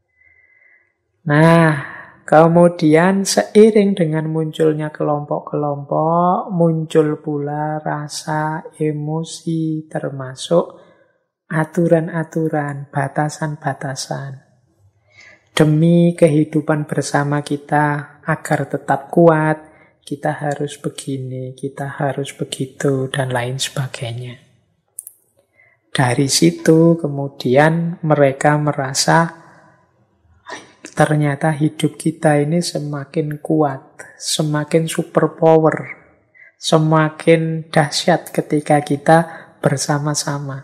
Nah, kemudian seiring dengan munculnya kelompok-kelompok, muncul pula rasa emosi, termasuk aturan-aturan, batasan-batasan. Demi kehidupan bersama kita, agar tetap kuat, kita harus begini, kita harus begitu, dan lain sebagainya. Dari situ kemudian mereka merasa ternyata hidup kita ini semakin kuat, semakin superpower, semakin dahsyat ketika kita bersama-sama.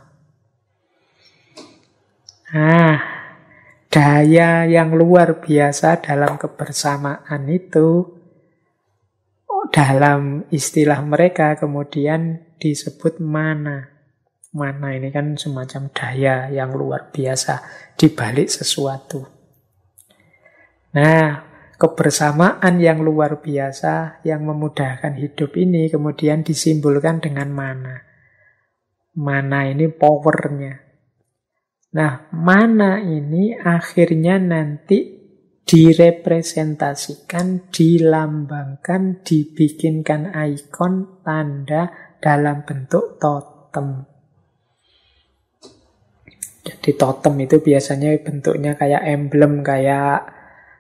Nah, daya yang luar biasa dalam kebersamaan itu, dalam istilah mereka kemudian disebut mana. Mana ini kan semacam daya yang luar biasa di balik sesuatu. Nah, kebersamaan yang luar biasa yang memudahkan hidup ini kemudian disimbolkan dengan mana. Mana ini powernya. Nah, mana ini akhirnya nanti direpresentasikan, dilambangkan, dibikinkan ikon, tanda dalam bentuk totem. Jadi totem itu biasanya bentuknya kayak emblem, kayak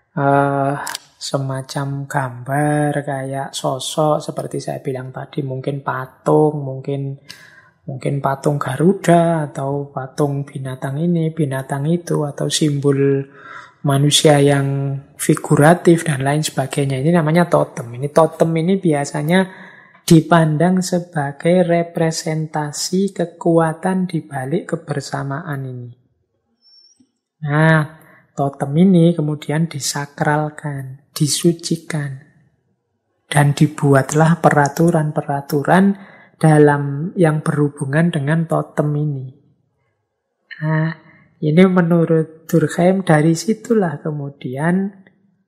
semacam gambar, kayak sosok seperti saya bilang tadi, mungkin patung, mungkin patung Garuda, atau patung binatang ini, binatang itu, atau simbol manusia yang figuratif dan lain sebagainya. Ini namanya totem. Ini totem ini biasanya dipandang sebagai representasi kekuatan di balik kebersamaan ini. Nah, totem ini kemudian disakralkan, disucikan, dan dibuatlah peraturan-peraturan dalam yang berhubungan dengan totem ini. Nah, Ini menurut Durkheim, dari situlah kemudian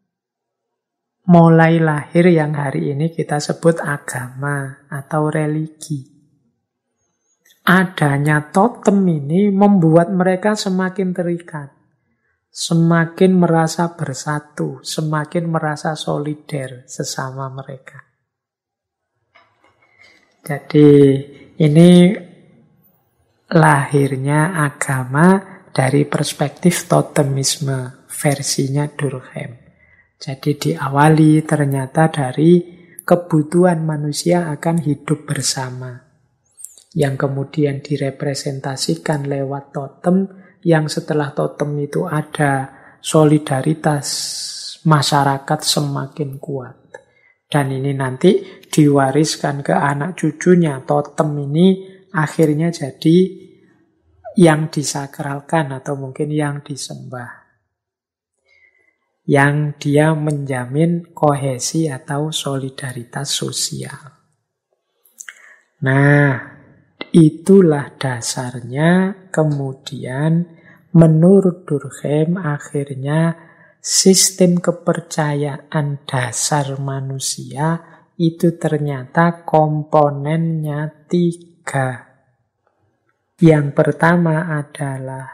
mulai lahir yang hari ini kita sebut agama atau religi. Adanya totem ini membuat mereka semakin terikat, semakin merasa bersatu, semakin merasa solider sesama mereka. Jadi ini lahirnya agama dari perspektif totemisme versinya Durkheim. Jadi diawali ternyata dari kebutuhan manusia akan hidup bersama, yang kemudian direpresentasikan lewat totem, yang setelah totem itu ada solidaritas masyarakat semakin kuat. Dan ini nanti diwariskan ke anak cucunya. Totem ini akhirnya jadi yang disakralkan atau mungkin yang disembah. Yang dia menjamin kohesi atau solidaritas sosial. Nah, itulah dasarnya kemudian menurut Durkheim akhirnya sistem kepercayaan dasar manusia itu ternyata komponennya 3. Yang pertama adalah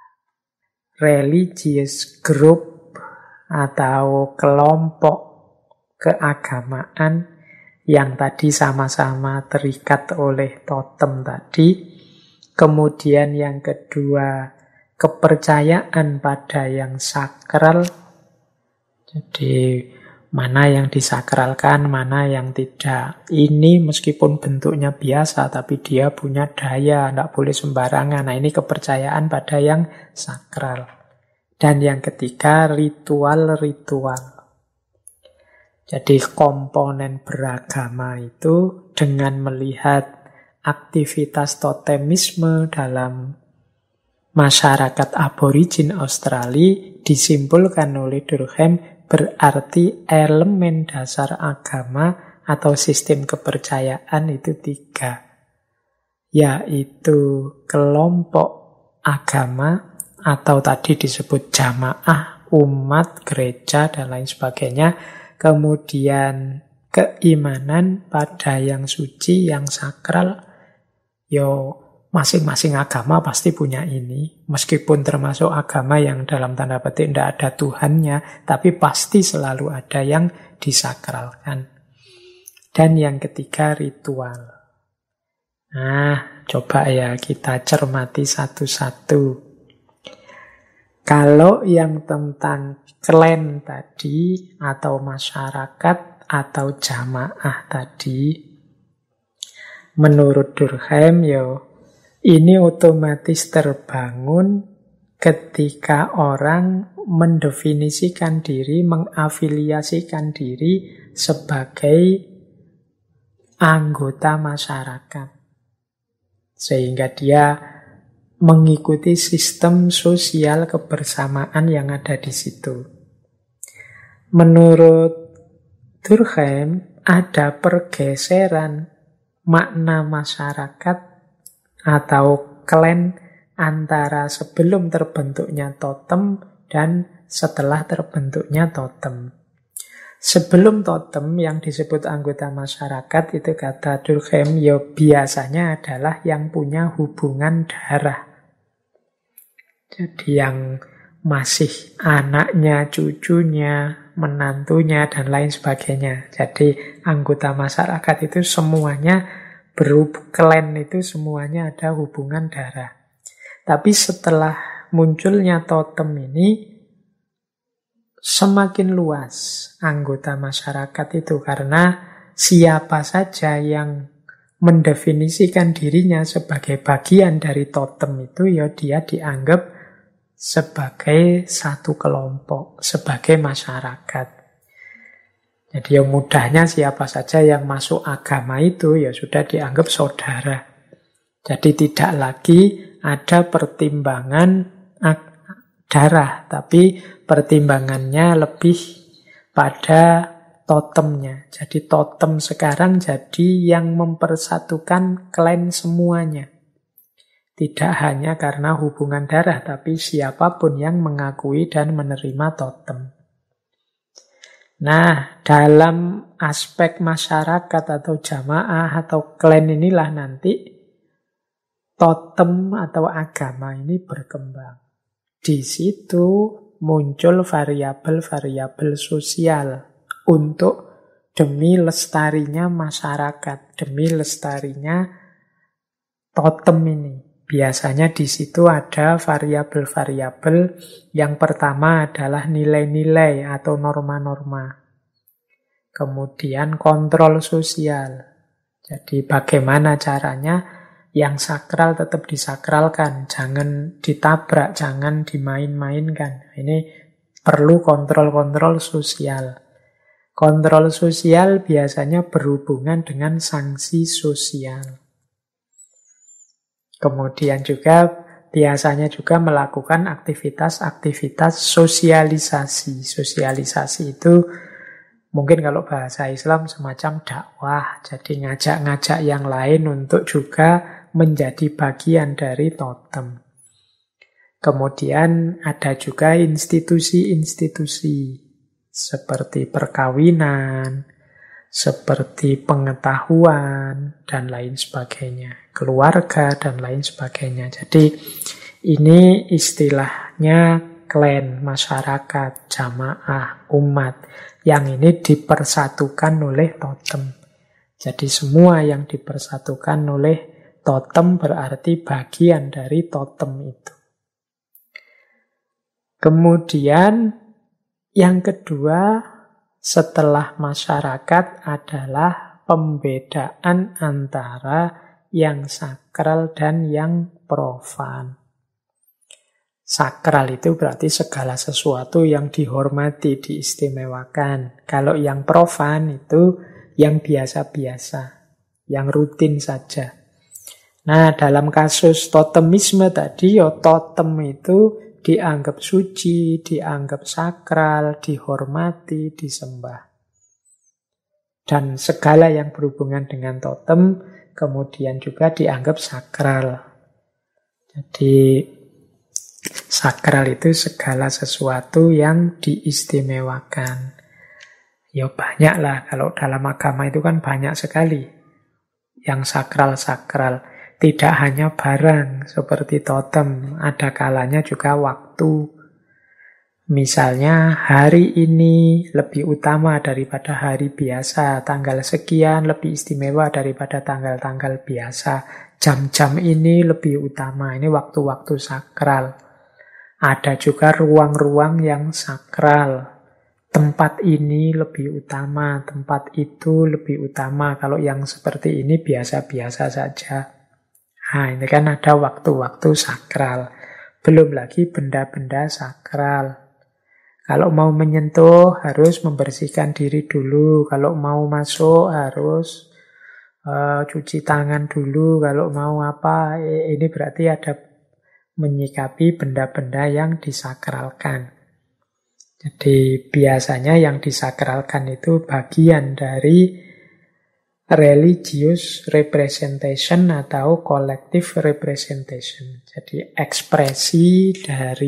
religious group atau kelompok keagamaan yang tadi sama-sama terikat oleh totem tadi. Kemudian yang kedua, kepercayaan pada yang sakral. Jadi mana yang disakralkan, mana yang tidak. Ini meskipun bentuknya biasa, tapi dia punya daya, tidak boleh sembarangan. Nah, ini kepercayaan pada yang sakral. Dan yang ketiga, ritual-ritual. Jadi komponen beragama itu dengan melihat aktivitas totemisme dalam masyarakat aborigin Australia disimpulkan oleh Durkheim berarti elemen dasar agama atau sistem kepercayaan itu 3. Yaitu kelompok agama atau tadi disebut jamaah, umat, gereja, dan lain sebagainya. Kemudian keimanan pada yang suci, yang sakral. Masing-masing agama pasti punya ini. Meskipun termasuk agama yang dalam tanda petik tidak ada Tuhannya, tapi pasti selalu ada yang disakralkan. Dan yang ketiga, ritual. Nah, coba ya kita cermati satu-satu. Kalau yang tentang klan tadi, atau masyarakat, atau jamaah tadi, menurut Durkheim, ini otomatis terbangun ketika orang mendefinisikan diri, mengafiliasikan diri sebagai anggota masyarakat. Sehingga dia mengikuti sistem sosial kebersamaan yang ada di situ. Menurut Durkheim, ada pergeseran makna masyarakat atau klan antara sebelum terbentuknya totem dan setelah terbentuknya totem. Sebelum totem yang disebut anggota masyarakat itu kata Durkheim biasanya adalah yang punya hubungan darah. Jadi yang masih anaknya, cucunya, menantunya, dan lain sebagainya. Jadi anggota masyarakat itu semuanya klan itu semuanya ada hubungan darah. Tapi setelah munculnya totem ini, semakin luas anggota masyarakat itu. Karena siapa saja yang mendefinisikan dirinya sebagai bagian dari totem itu, dia dianggap sebagai satu kelompok, sebagai masyarakat. Jadi yang mudahnya siapa saja yang masuk agama itu sudah dianggap saudara. Jadi tidak lagi ada pertimbangan darah, tapi pertimbangannya lebih pada totemnya. Jadi totem sekarang jadi yang mempersatukan klan semuanya. Tidak hanya karena hubungan darah, tapi siapapun yang mengakui dan menerima totem. Nah, dalam aspek masyarakat atau jamaah atau klan inilah nanti totem atau agama ini berkembang. Di situ muncul variabel-variabel sosial untuk demi lestarinya masyarakat, demi lestarinya totem ini. Biasanya di situ ada variabel-variabel. Yang pertama adalah nilai-nilai atau norma-norma. Kemudian kontrol sosial. Jadi bagaimana caranya yang sakral tetap disakralkan, jangan ditabrak, jangan dimain-mainkan. Ini perlu kontrol-kontrol sosial. Kontrol sosial biasanya berhubungan dengan sanksi sosial. Kemudian juga biasanya juga melakukan aktivitas-aktivitas sosialisasi. Sosialisasi itu mungkin kalau bahasa Islam semacam dakwah. Jadi ngajak-ngajak yang lain untuk juga menjadi bagian dari totem. Kemudian ada juga institusi-institusi seperti perkawinan, seperti pengetahuan, dan lain sebagainya. Keluarga, dan lain sebagainya. Jadi ini istilahnya klan, masyarakat, jamaah, umat. Yang ini dipersatukan oleh totem. Jadi semua yang dipersatukan oleh totem berarti bagian dari totem itu. Kemudian yang kedua setelah masyarakat adalah pembedaan antara yang sakral dan yang profan. Sakral itu berarti segala sesuatu yang dihormati, diistimewakan. Kalau yang profan itu yang biasa-biasa, yang rutin saja. Nah, dalam kasus totemisme tadi, ya totem itu dianggap suci, dianggap sakral, dihormati, disembah. Dan segala yang berhubungan dengan totem kemudian juga dianggap sakral. Jadi sakral itu segala sesuatu yang diistimewakan. Ya banyak lah, kalau dalam agama itu kan banyak sekali yang sakral-sakral. Tidak hanya barang seperti totem, ada kalanya juga waktu. Misalnya hari ini lebih utama daripada hari biasa, tanggal sekian lebih istimewa daripada tanggal-tanggal biasa, jam-jam ini lebih utama, ini waktu-waktu sakral. Ada juga ruang-ruang yang sakral, tempat ini lebih utama, tempat itu lebih utama, kalau yang seperti ini biasa-biasa saja. Nah, ini kan ada waktu-waktu sakral. Belum lagi benda-benda sakral. Kalau mau menyentuh harus membersihkan diri dulu. Kalau mau masuk harus cuci tangan dulu. Kalau mau apa, ini berarti ada menyikapi benda-benda yang disakralkan. Jadi biasanya yang disakralkan itu bagian dari religious representation atau collective representation. Jadi ekspresi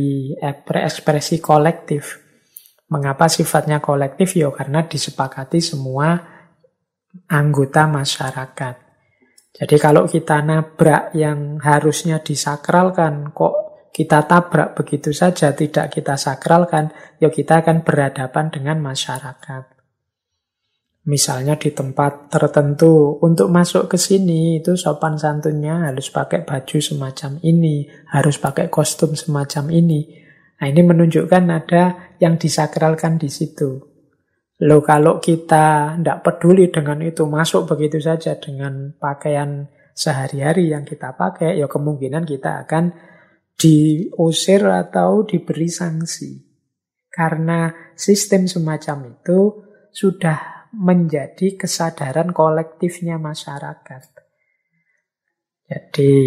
kolektif. Mengapa sifatnya kolektif? Ya karena disepakati semua anggota masyarakat. Jadi kalau kita nabrak yang harusnya disakralkan, kok kita tabrak begitu saja, tidak kita sakralkan, ya kita akan berhadapan dengan masyarakat. Misalnya di tempat tertentu, untuk masuk ke sini itu sopan santunnya harus pakai baju semacam ini, harus pakai kostum semacam ini. Nah, ini menunjukkan ada yang disakralkan di situ. Loh, kalau kita tidak peduli dengan itu, masuk begitu saja dengan pakaian sehari-hari yang kita pakai, ya kemungkinan kita akan diusir atau diberi sanksi. Karena sistem semacam itu sudah menjadi kesadaran kolektifnya masyarakat. Jadi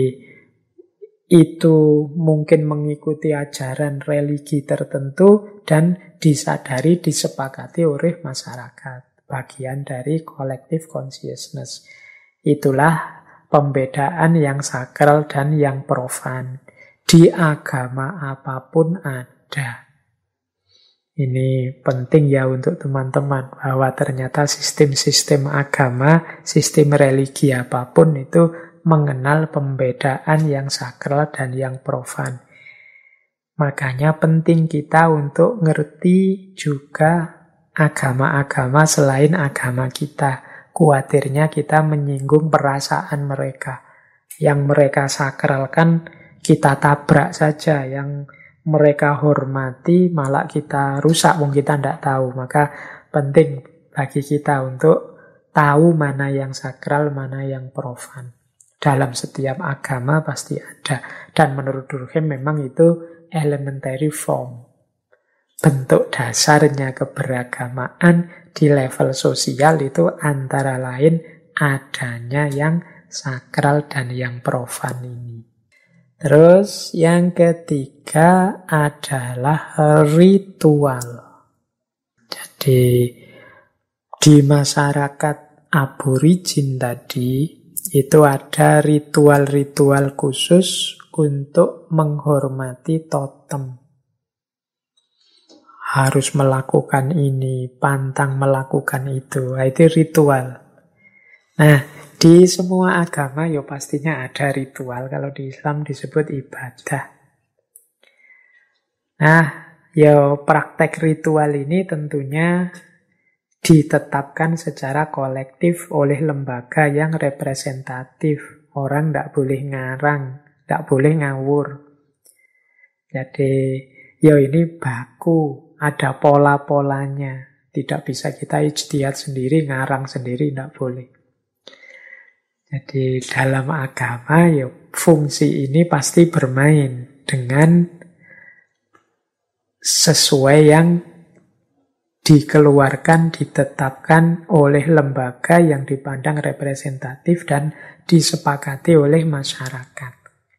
itu mungkin mengikuti ajaran religi tertentu dan disadari, disepakati oleh masyarakat. Bagian dari collective consciousness. Itulah pembedaan yang sakral dan yang profan. Di agama apapun ada. Ini penting ya untuk teman-teman, bahwa ternyata sistem-sistem agama, sistem religi apapun itu mengenal pembedaan yang sakral dan yang profan. Makanya penting kita untuk ngerti juga agama-agama selain agama kita. Kuatirnya kita menyinggung perasaan mereka. Yang mereka sakralkan kita tabrak saja, yang mereka hormati malah kita rusak, wong kita tidak tahu. Maka penting bagi kita untuk tahu mana yang sakral, mana yang profan. Dalam setiap agama pasti ada. Dan menurut Durkheim memang itu elementary form. Bentuk dasarnya keberagamaan di level sosial itu antara lain adanya yang sakral dan yang profan ini. Terus yang ketiga adalah ritual. Jadi di masyarakat aborigin tadi itu ada ritual-ritual khusus untuk menghormati totem. Harus melakukan ini, pantang melakukan itu. Itu ritual. Nah, di semua agama ya pastinya ada ritual. Kalau di Islam disebut ibadah. Nah, ya praktek ritual ini tentunya ditetapkan secara kolektif oleh lembaga yang representatif. Orang tidak boleh ngarang, tidak boleh ngawur. Jadi, ya ini baku, ada pola-polanya. Tidak bisa kita ijtihad sendiri, ngarang sendiri, tidak boleh. Jadi dalam agama ya fungsi ini pasti bermain dengan sesuai yang dikeluarkan, ditetapkan oleh lembaga yang dipandang representatif dan disepakati oleh masyarakat.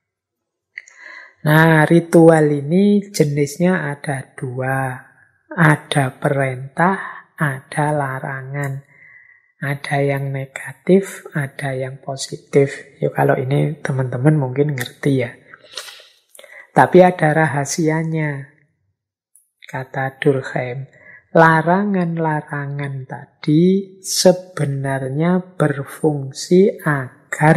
Nah, ritual ini jenisnya ada dua. Ada perintah, ada larangan. Ada yang negatif, ada yang positif. Ya, kalau ini teman-teman mungkin ngerti ya. Tapi ada rahasianya. Kata Durkheim, larangan-larangan tadi sebenarnya berfungsi agar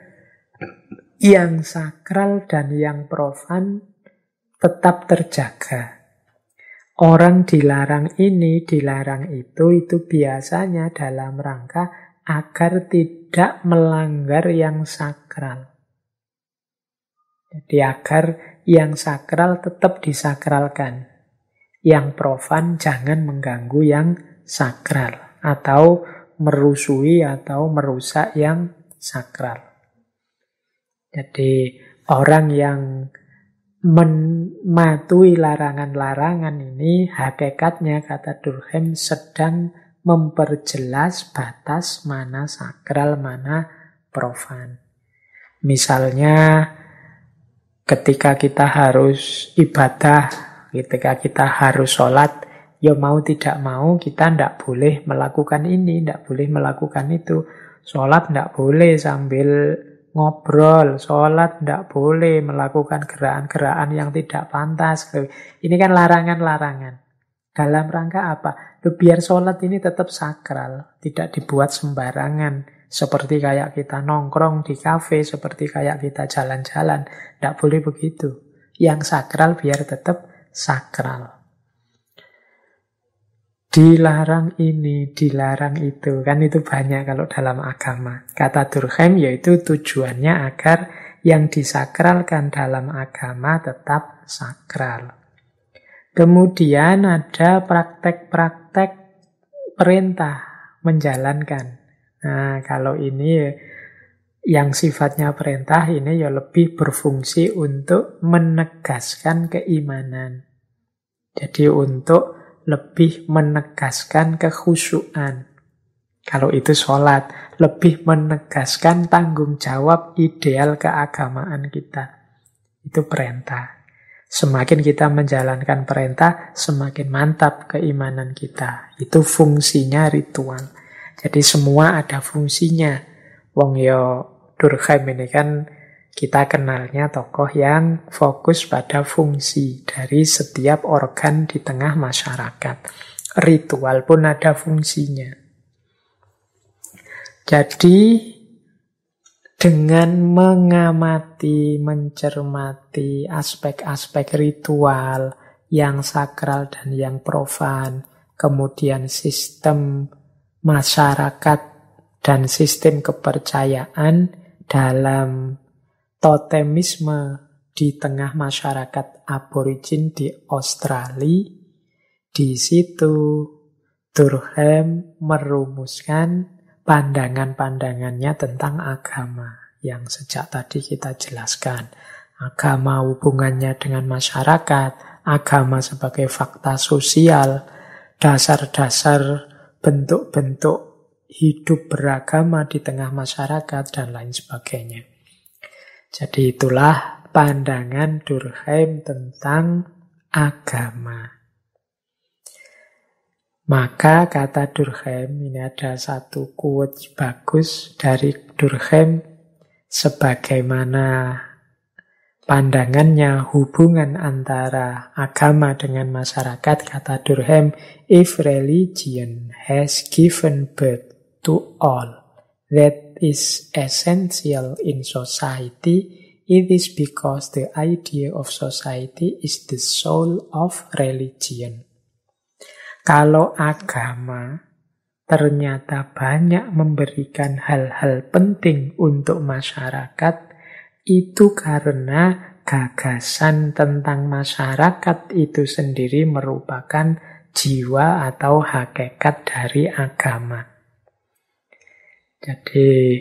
yang sakral dan yang profan tetap terjaga. Orang dilarang ini, dilarang itu biasanya dalam rangka agar tidak melanggar yang sakral. Jadi agar yang sakral tetap disakralkan. Yang profan jangan mengganggu yang sakral. Atau merusui atau merusak yang sakral. Jadi orang yang mematuhi larangan-larangan ini hakikatnya kata Durkheim sedang memperjelas batas mana sakral, mana profan. Misalnya ketika kita harus ibadah, ketika kita harus sholat, ya mau tidak mau kita tidak boleh melakukan ini, tidak boleh melakukan itu. Sholat tidak boleh sambil ngobrol, sholat tidak boleh melakukan gerakan-gerakan yang tidak pantas. Ini kan larangan-larangan. Dalam rangka apa? Biar sholat ini tetap sakral, tidak dibuat sembarangan. Seperti kayak kita nongkrong di kafe, seperti kayak kita jalan-jalan. Tidak boleh begitu. Yang sakral biar tetap sakral. Dilarang ini, dilarang itu. Kan itu banyak kalau dalam agama. Kata Durkheim yaitu tujuannya agar yang disakralkan dalam agama tetap sakral. Kemudian ada praktek-praktek perintah menjalankan. Nah, kalau ini yang sifatnya perintah ini ya lebih berfungsi untuk menegaskan keimanan. Jadi untuk lebih menegaskan kekhusyuan. Kalau itu sholat, lebih menegaskan tanggung jawab ideal keagamaan kita. Itu perintah. Semakin kita menjalankan perintah, semakin mantap keimanan kita. Itu fungsinya ritual. Jadi semua ada fungsinya. Wong yo Durkheim ini kan kita kenalnya tokoh yang fokus pada fungsi dari setiap organ di tengah masyarakat. Ritual pun ada fungsinya. Jadi dengan mengamati, mencermati aspek-aspek ritual yang sakral dan yang profan, kemudian sistem masyarakat dan sistem kepercayaan dalam totemisme di tengah masyarakat aborigin di Australia, di situ Durkheim merumuskan pandangan-pandangannya tentang agama yang sejak tadi kita jelaskan. Agama hubungannya dengan masyarakat, agama sebagai fakta sosial, dasar-dasar bentuk-bentuk hidup beragama di tengah masyarakat, dan lain sebagainya. Jadi itulah pandangan Durkheim tentang agama. Maka kata Durkheim, ini ada satu quote bagus dari Durkheim sebagaimana pandangannya hubungan antara agama dengan masyarakat. Kata Durkheim, if religion has given birth to all that is essential in society, it is because the idea of society is the soul of religion. Kalau agama ternyata banyak memberikan hal-hal penting untuk masyarakat, itu karena gagasan tentang masyarakat itu sendiri merupakan jiwa atau hakikat dari agama. Jadi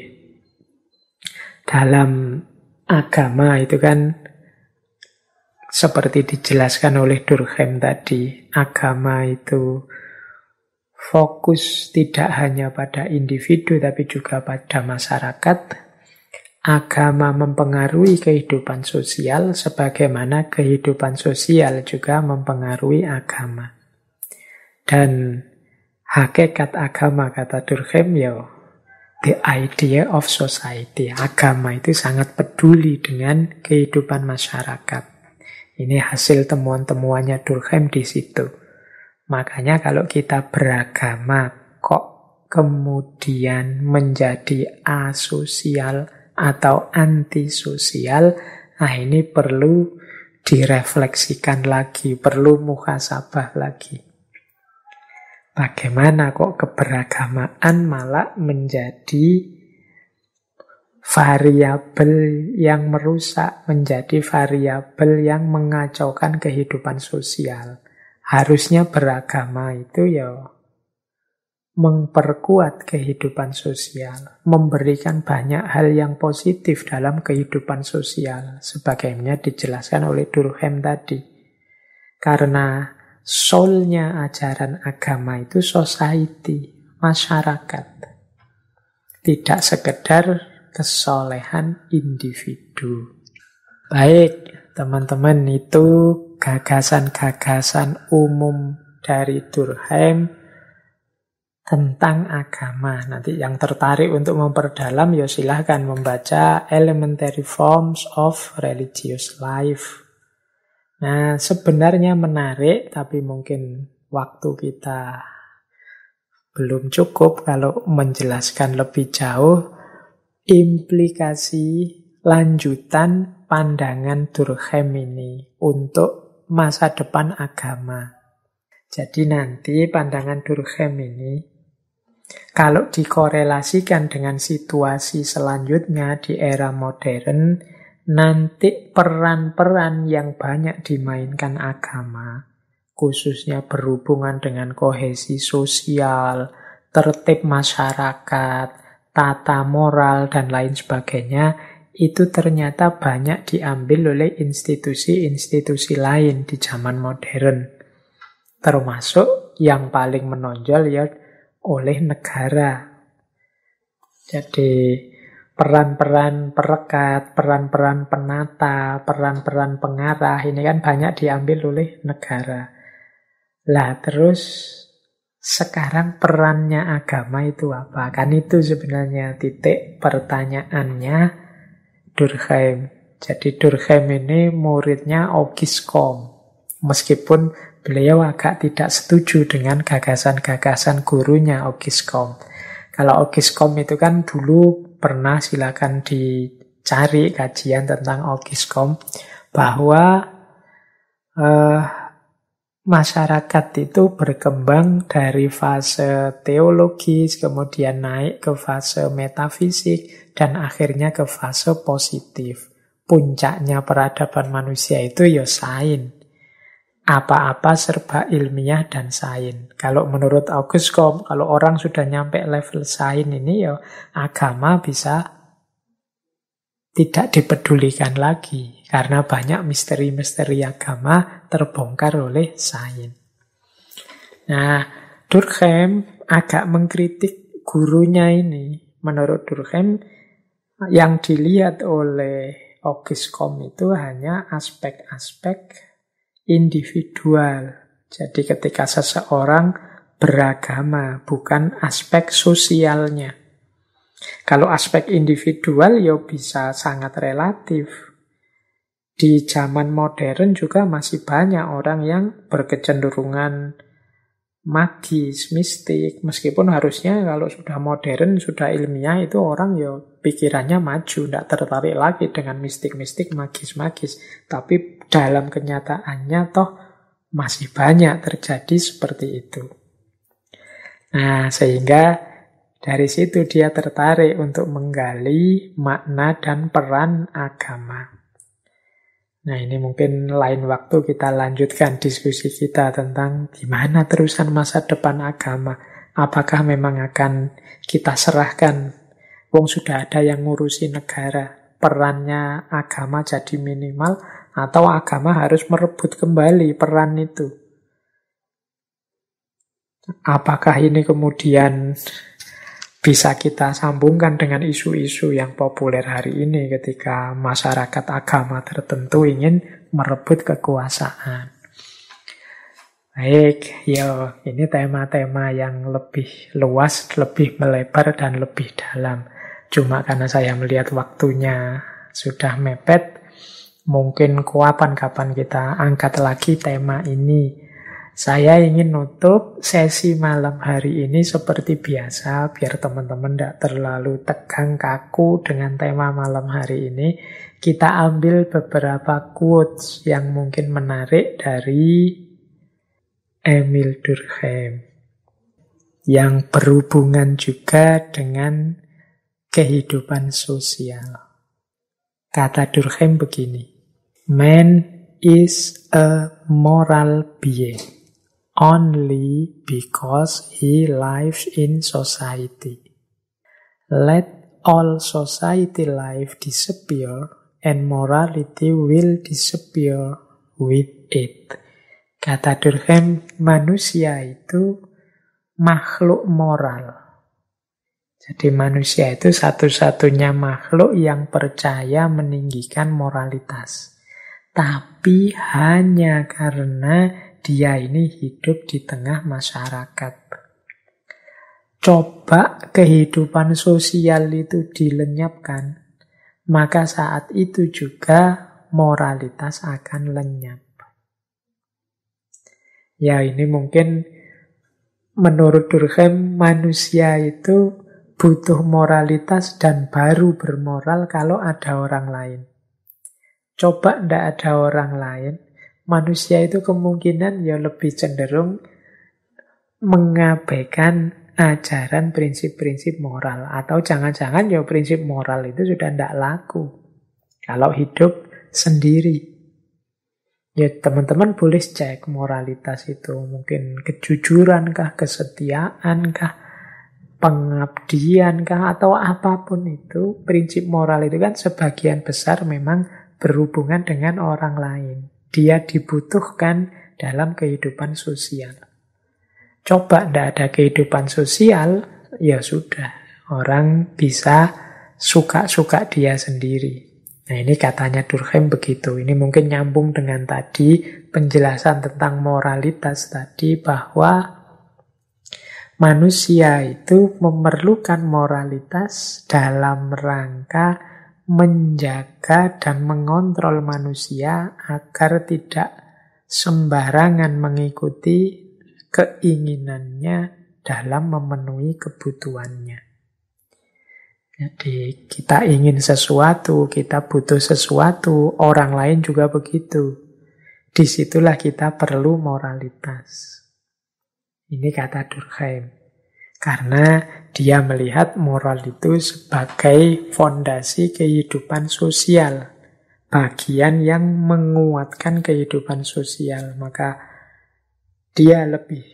dalam agama itu kan seperti dijelaskan oleh Durkheim tadi, agama itu fokus tidak hanya pada individu tapi juga pada masyarakat. Agama mempengaruhi kehidupan sosial sebagaimana kehidupan sosial juga mempengaruhi agama. Dan hakikat agama, kata Durkheim, ya the idea of society. Agama itu sangat peduli dengan kehidupan masyarakat. Ini hasil temuan-temuannya Durkheim di situ. Makanya kalau kita beragama kok kemudian menjadi asosial atau antisosial, nah ini perlu direfleksikan lagi, perlu muhasabah lagi. Bagaimana kok keberagamaan malah menjadi variabel yang merusak, menjadi variabel yang mengacaukan kehidupan sosial. Harusnya beragama itu ya memperkuat kehidupan sosial, memberikan banyak hal yang positif dalam kehidupan sosial, sebagaimana dijelaskan oleh Durkheim tadi. Karena soulnya ajaran agama itu society, masyarakat. Tidak sekedar kesolehan individu. Baik, teman-teman, itu gagasan-gagasan umum dari Durkheim tentang agama. Nanti yang tertarik untuk memperdalam, ya silahkan membaca Elementary Forms of Religious Life. Nah, sebenarnya menarik, tapi mungkin waktu kita belum cukup kalau menjelaskan lebih jauh implikasi lanjutan pandangan Durkheim ini untuk masa depan agama. Jadi nanti pandangan Durkheim ini kalau dikorelasikan dengan situasi selanjutnya di era modern, nanti peran-peran yang banyak dimainkan agama, khususnya berhubungan dengan kohesi sosial, tertib masyarakat, tata moral, dan lain sebagainya, itu ternyata banyak diambil oleh institusi-institusi lain di zaman modern. Termasuk yang paling menonjol ya oleh negara. Jadi peran-peran perekat, peran-peran penata, peran-peran pengarah, ini kan banyak diambil oleh negara. Lah terus sekarang perannya agama itu apa? Kan itu sebenarnya titik pertanyaannya Durkheim. Jadi Durkheim ini muridnya Auguste Comte. Meskipun beliau agak tidak setuju dengan gagasan-gagasan gurunya Auguste Comte. Kalau Auguste Comte itu kan dulu pernah, silakan dicari kajian tentang Auguste Comte, bahwa masyarakat itu berkembang dari fase teologis, kemudian naik ke fase metafisik, dan akhirnya ke fase positif. Puncaknya peradaban manusia itu ya sains. Apa-apa serba ilmiah dan sains. Kalau menurut Auguste Comte, kalau orang sudah nyampe level sains ini, ya agama bisa tidak dipedulikan lagi. Karena banyak misteri-misteri agama terbongkar oleh sains. Nah, Durkheim agak mengkritik gurunya ini. Menurut Durkheim, yang dilihat oleh Auguste Comte itu hanya aspek-aspek individual. Jadi ketika seseorang beragama, bukan aspek sosialnya. Kalau aspek individual ya bisa sangat relatif. Di zaman modern juga masih banyak orang yang berkecenderungan magis, mistik. Meskipun harusnya kalau sudah modern, sudah ilmiah, itu orang ya pikirannya maju, tidak tertarik lagi dengan mistik-mistik, magis-magis. Tapi dalam kenyataannya toh masih banyak terjadi seperti itu. Nah, sehingga dari situ dia tertarik untuk menggali makna dan peran agama. Nah, ini mungkin lain waktu kita lanjutkan diskusi kita tentang gimana terusan masa depan agama. Apakah memang akan kita serahkan, wong sudah ada yang ngurusi negara, perannya agama jadi minimal, atau agama harus merebut kembali peran itu. Apakah ini kemudian bisa kita sambungkan dengan isu-isu yang populer hari ini ketika masyarakat agama tertentu ingin merebut kekuasaan. Baik, ya ini tema-tema yang lebih luas, lebih melebar, dan lebih dalam. Cuma karena saya melihat waktunya sudah mepet, mungkin kapan-kapan kita angkat lagi tema ini. Saya ingin nutup sesi malam hari ini seperti biasa, biar teman-teman tidak terlalu tegang kaku dengan tema malam hari ini. Kita ambil beberapa quotes yang mungkin menarik dari Émile Durkheim, yang berhubungan juga dengan kehidupan sosial. Kata Durkheim begini, "Man is a moral being only because he lives in society. Let all society life disappear and morality will disappear with it." Kata Durkheim, manusia itu makhluk moral. Jadi manusia itu satu-satunya makhluk yang percaya meninggikan moralitas. Tapi hanya karena dia ini hidup di tengah masyarakat. Coba kehidupan sosial itu dilenyapkan, maka saat itu juga moralitas akan lenyap. Ya, ini mungkin menurut Durkheim manusia itu butuh moralitas dan baru bermoral kalau ada orang lain. Coba ndak ada orang lain, manusia itu kemungkinan ya lebih cenderung mengabaikan ajaran prinsip-prinsip moral. Atau jangan-jangan ya prinsip moral itu sudah tidak laku kalau hidup sendiri. Ya teman-teman boleh cek moralitas itu. Mungkin kejujuran kah, kesetiaan kah, pengabdian kah, atau apapun itu. Prinsip moral itu kan sebagian besar memang berhubungan dengan orang lain. Dia dibutuhkan dalam kehidupan sosial. Coba tidak ada kehidupan sosial, ya sudah. Orang bisa suka-suka dia sendiri. Nah ini katanya Durkheim begitu. Ini mungkin nyambung dengan tadi penjelasan tentang moralitas tadi, bahwa Manusia itu memerlukan moralitas dalam rangka menjaga dan mengontrol manusia agar tidak sembarangan mengikuti keinginannya dalam memenuhi kebutuhannya. Jadi kita ingin sesuatu, kita butuh sesuatu, orang lain juga begitu. Disitulah kita perlu moralitas. Ini kata Durkheim. Karena dia melihat moral itu sebagai fondasi kehidupan sosial. Bagian yang menguatkan kehidupan sosial. Maka dia lebih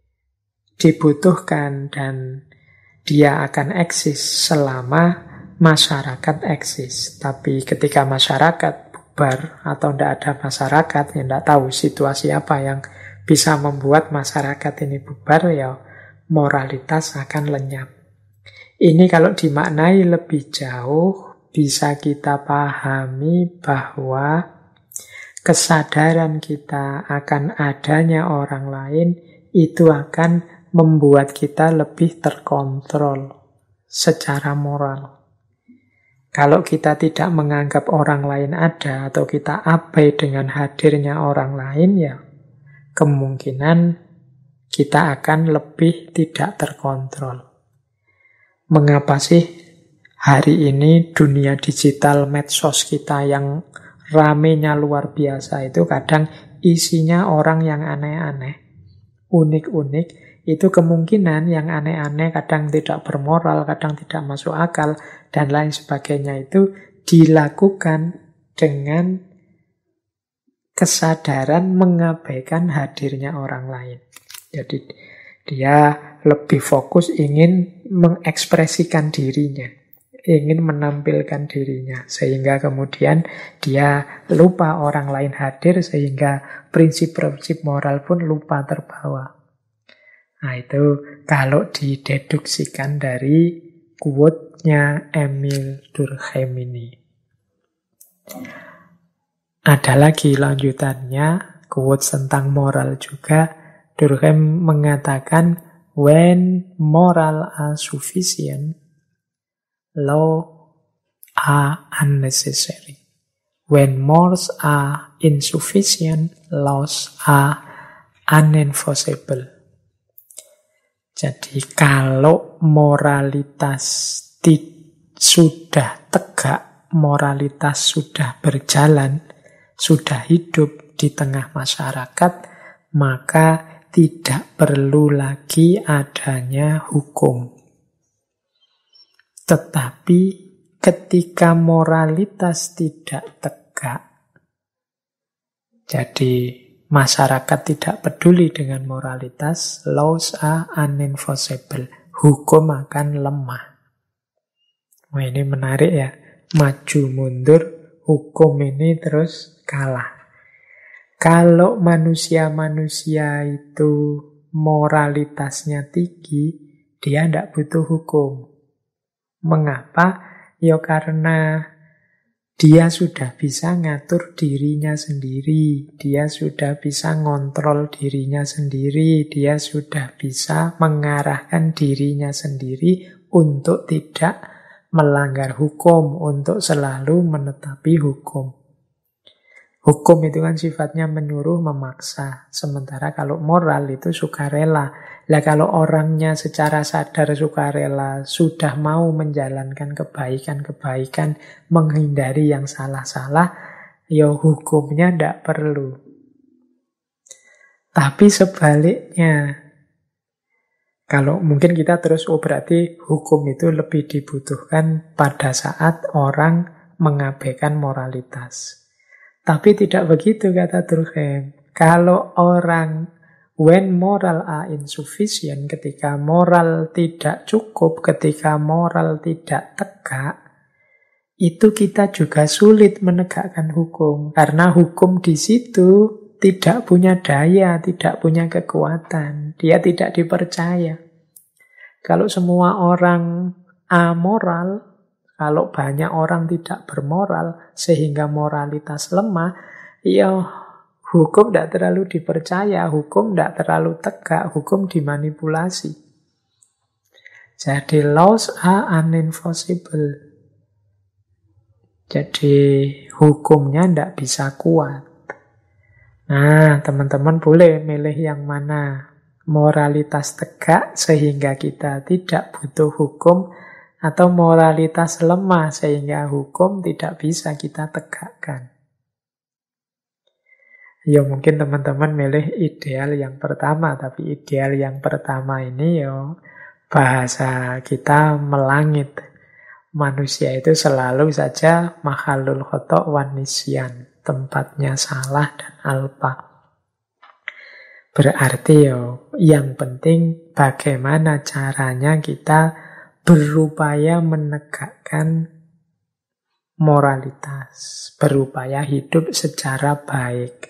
dibutuhkan dan dia akan eksis selama masyarakat eksis. Tapi ketika masyarakat bubar atau tidak ada masyarakat, ya tidak tahu situasi apa yang bisa membuat masyarakat ini bubar, ya moralitas akan lenyap. Ini kalau dimaknai lebih jauh, bisa kita pahami bahwa kesadaran kita akan adanya orang lain itu akan membuat kita lebih terkontrol secara moral. Kalau kita tidak menganggap orang lain ada atau kita abai dengan hadirnya orang lain, ya kemungkinan kita akan lebih tidak terkontrol. Mengapa sih hari ini dunia digital medsos kita yang ramenya luar biasa itu kadang isinya orang yang aneh-aneh, unik-unik. Itu kemungkinan yang aneh-aneh, kadang tidak bermoral, kadang tidak masuk akal, dan lain sebagainya itu dilakukan dengan kesadaran mengabaikan hadirnya orang lain. Jadi dia lebih fokus ingin mengekspresikan dirinya, ingin menampilkan dirinya, sehingga kemudian dia lupa orang lain hadir, sehingga prinsip-prinsip moral pun lupa terbawa. Nah itu kalau dideduksikan dari quote-nya Emil Durkheim ini. Ada lagi lanjutannya, quotes tentang moral juga. Durkheim mengatakan, when moral are sufficient, law are unnecessary. When morals are insufficient, laws are unenforceable. Jadi kalau moralitas sudah tegak, moralitas sudah berjalan, sudah hidup di tengah masyarakat, maka tidak perlu lagi adanya hukum. Tetapi ketika moralitas tidak tegak, jadi masyarakat tidak peduli dengan moralitas, laws are unenforceable. Hukum akan lemah. Wah, ini menarik ya. Maju mundur, hukum ini terus kalah. Kalau manusia-manusia itu moralitasnya tinggi, dia tidak butuh hukum. Mengapa? Ya karena dia sudah bisa ngatur dirinya sendiri, dia sudah bisa ngontrol dirinya sendiri, dia sudah bisa mengarahkan dirinya sendiri untuk tidak melanggar hukum, untuk selalu menetapi hukum. Hukum itu kan sifatnya menyuruh, memaksa. Sementara kalau moral itu sukarela. Lah kalau orangnya secara sadar sukarela, sudah mau menjalankan kebaikan-kebaikan, menghindari yang salah-salah, ya hukumnya tidak perlu. Tapi sebaliknya, kalau mungkin kita terus, berarti hukum itu lebih dibutuhkan pada saat orang mengabaikan moralitas. Tapi tidak begitu kata Durkheim. Kalau orang, when moral are insufficient, ketika moral tidak cukup, ketika moral tidak tegak, itu kita juga sulit menegakkan hukum. Karena hukum di situ tidak punya daya, tidak punya kekuatan. Dia tidak dipercaya. Kalau semua orang amoral, kalau banyak orang tidak bermoral sehingga moralitas lemah, ya hukum tidak terlalu dipercaya, hukum tidak terlalu tegak, hukum dimanipulasi. Jadi laws are unenforceable. Jadi hukumnya tidak bisa kuat. Nah, teman-teman boleh milih yang mana. Moralitas tegak sehingga kita tidak butuh hukum, atau moralitas lemah sehingga hukum tidak bisa kita tegakkan. Ya mungkin teman-teman milih ideal yang pertama, tapi ideal yang pertama ini ya bahasa kita melangit. Manusia itu selalu saja mahalul khoto' wan nisyan, tempatnya salah dan alpa. Berarti yang penting bagaimana caranya kita berupaya menegakkan moralitas, berupaya hidup secara baik.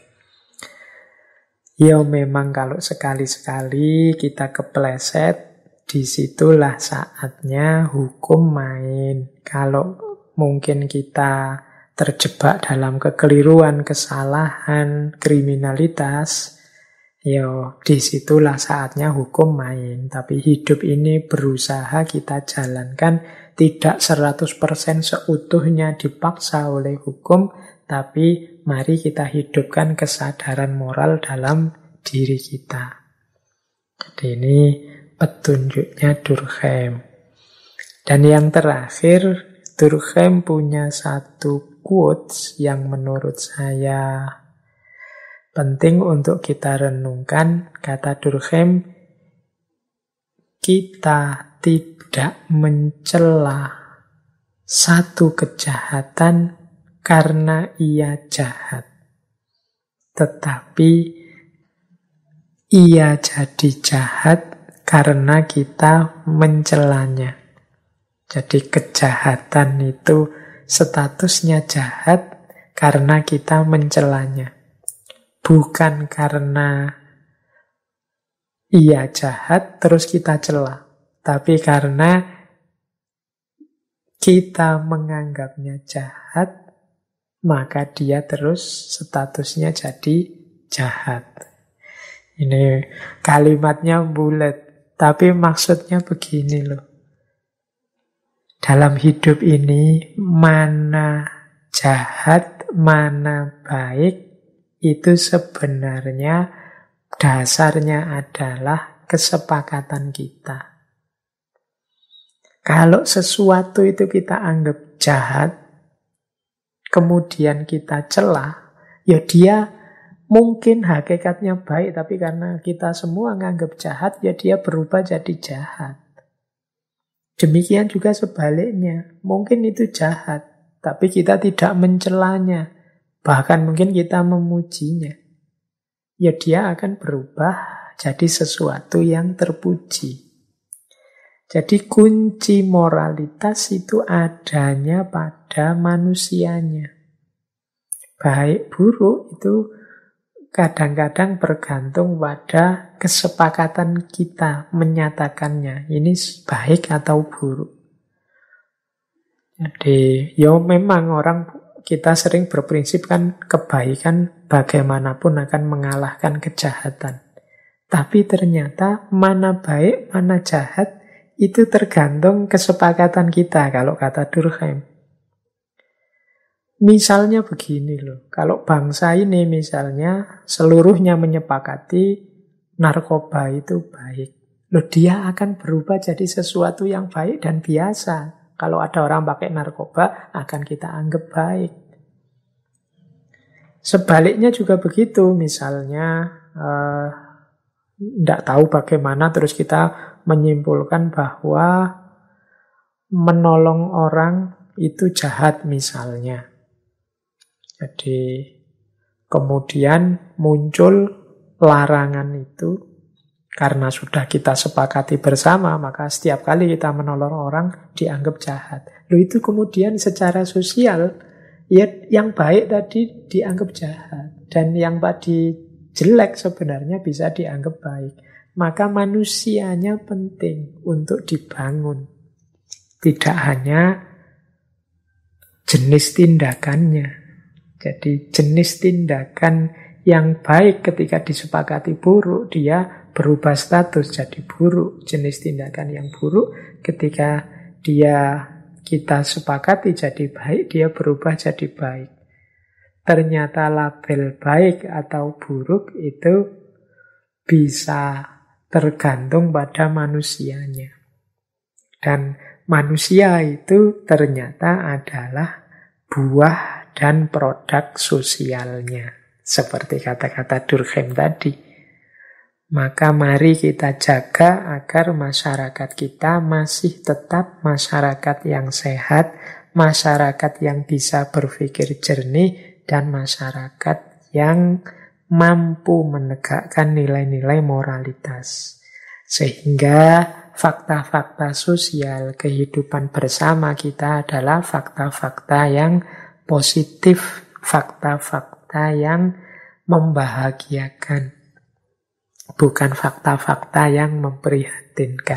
Memang kalau sekali-sekali kita kepleset, disitulah saatnya hukum main. Kalau mungkin kita terjebak dalam kekeliruan, kesalahan, kriminalitas, disitulah saatnya hukum main. Tapi hidup ini berusaha kita jalankan, tidak 100% seutuhnya dipaksa oleh hukum, tapi mari kita hidupkan kesadaran moral dalam diri kita. Jadi ini petunjuknya Durkheim. Dan yang terakhir, Durkheim punya satu quotes yang menurut saya penting untuk kita renungkan. Kata Durkheim, kita tidak mencela satu kejahatan karena ia jahat, tetapi ia jadi jahat karena kita mencelanya. Jadi kejahatan itu statusnya jahat karena kita mencelanya. Bukan karena ia jahat terus kita cela, tapi karena kita menganggapnya jahat, maka dia terus statusnya jadi jahat. Ini kalimatnya bulat, tapi maksudnya begini loh. Dalam hidup ini, mana jahat, mana baik, itu sebenarnya dasarnya adalah kesepakatan kita. Kalau sesuatu itu kita anggap jahat, kemudian kita celah, dia mungkin hakikatnya baik, tapi karena kita semua nganggap jahat, dia berubah jadi jahat. Demikian juga sebaliknya, mungkin itu jahat, tapi kita tidak mencelanya, bahkan mungkin kita memujinya. Dia akan berubah jadi sesuatu yang terpuji. Jadi kunci moralitas itu adanya pada manusianya. Baik buruk itu kadang-kadang bergantung pada kesepakatan kita menyatakannya. Ini baik atau buruk. Jadi memang kita sering berprinsip kan kebaikan bagaimanapun akan mengalahkan kejahatan. Tapi ternyata mana baik, mana jahat, itu tergantung kesepakatan kita, kalau kata Durkheim. Misalnya begini loh, kalau bangsa ini misalnya seluruhnya menyepakati narkoba itu baik, dia akan berubah jadi sesuatu yang baik dan biasa. Kalau ada orang pakai narkoba, akan kita anggap baik. Sebaliknya juga begitu, misalnya tidak tahu bagaimana terus kita menyimpulkan bahwa menolong orang itu jahat misalnya. Jadi kemudian muncul larangan itu karena sudah kita sepakati bersama, maka setiap kali kita menolong orang dianggap jahat. Itu kemudian secara sosial yang baik tadi dianggap jahat dan yang tadi jelek sebenarnya bisa dianggap baik. Maka manusianya penting untuk dibangun. Tidak hanya jenis tindakannya. Jadi jenis tindakan yang baik ketika disepakati buruk, dia berubah status jadi buruk, jenis tindakan yang buruk. Ketika kita sepakati jadi baik, dia berubah jadi baik. Ternyata label baik atau buruk itu bisa tergantung pada manusianya. Dan manusia itu ternyata adalah buah dan produk sosialnya. Seperti kata-kata Durkheim tadi. Maka mari kita jaga agar masyarakat kita masih tetap masyarakat yang sehat, masyarakat yang bisa berpikir jernih, dan masyarakat yang mampu menegakkan nilai-nilai moralitas. Sehingga fakta-fakta sosial kehidupan bersama kita adalah fakta-fakta yang positif, fakta-fakta yang membahagiakan. Bukan fakta-fakta yang memprihatinkan.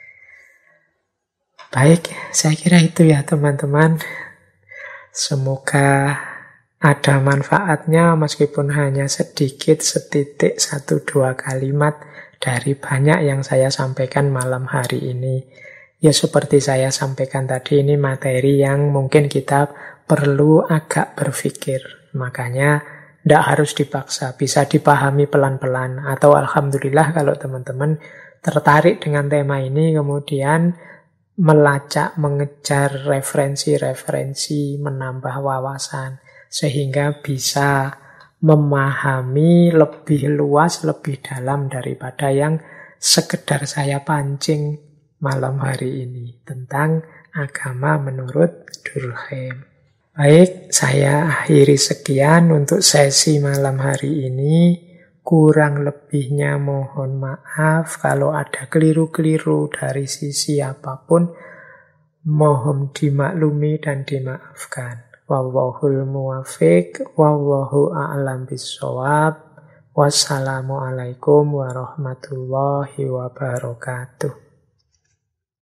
Baik, saya kira itu ya teman-teman. Semoga ada manfaatnya meskipun hanya sedikit, setitik, 1-2 kalimat dari banyak yang saya sampaikan malam hari ini. Ya seperti saya sampaikan tadi, ini materi yang mungkin kita perlu agak berpikir. Makanya tidak harus dipaksa, bisa dipahami pelan-pelan. Atau alhamdulillah kalau teman-teman tertarik dengan tema ini, kemudian melacak, mengejar referensi-referensi, menambah wawasan, sehingga bisa memahami lebih luas, lebih dalam daripada yang sekedar saya pancing malam hari ini tentang agama menurut Durkheim. Baik, saya akhiri sekian untuk sesi malam hari ini. Kurang lebihnya mohon maaf kalau ada keliru-keliru dari sisi apapun. Mohon dimaklumi dan dimaafkan. Wallahul muwaffiq, wallahu a'lam bishawab. Wassalamualaikum warahmatullahi wabarakatuh.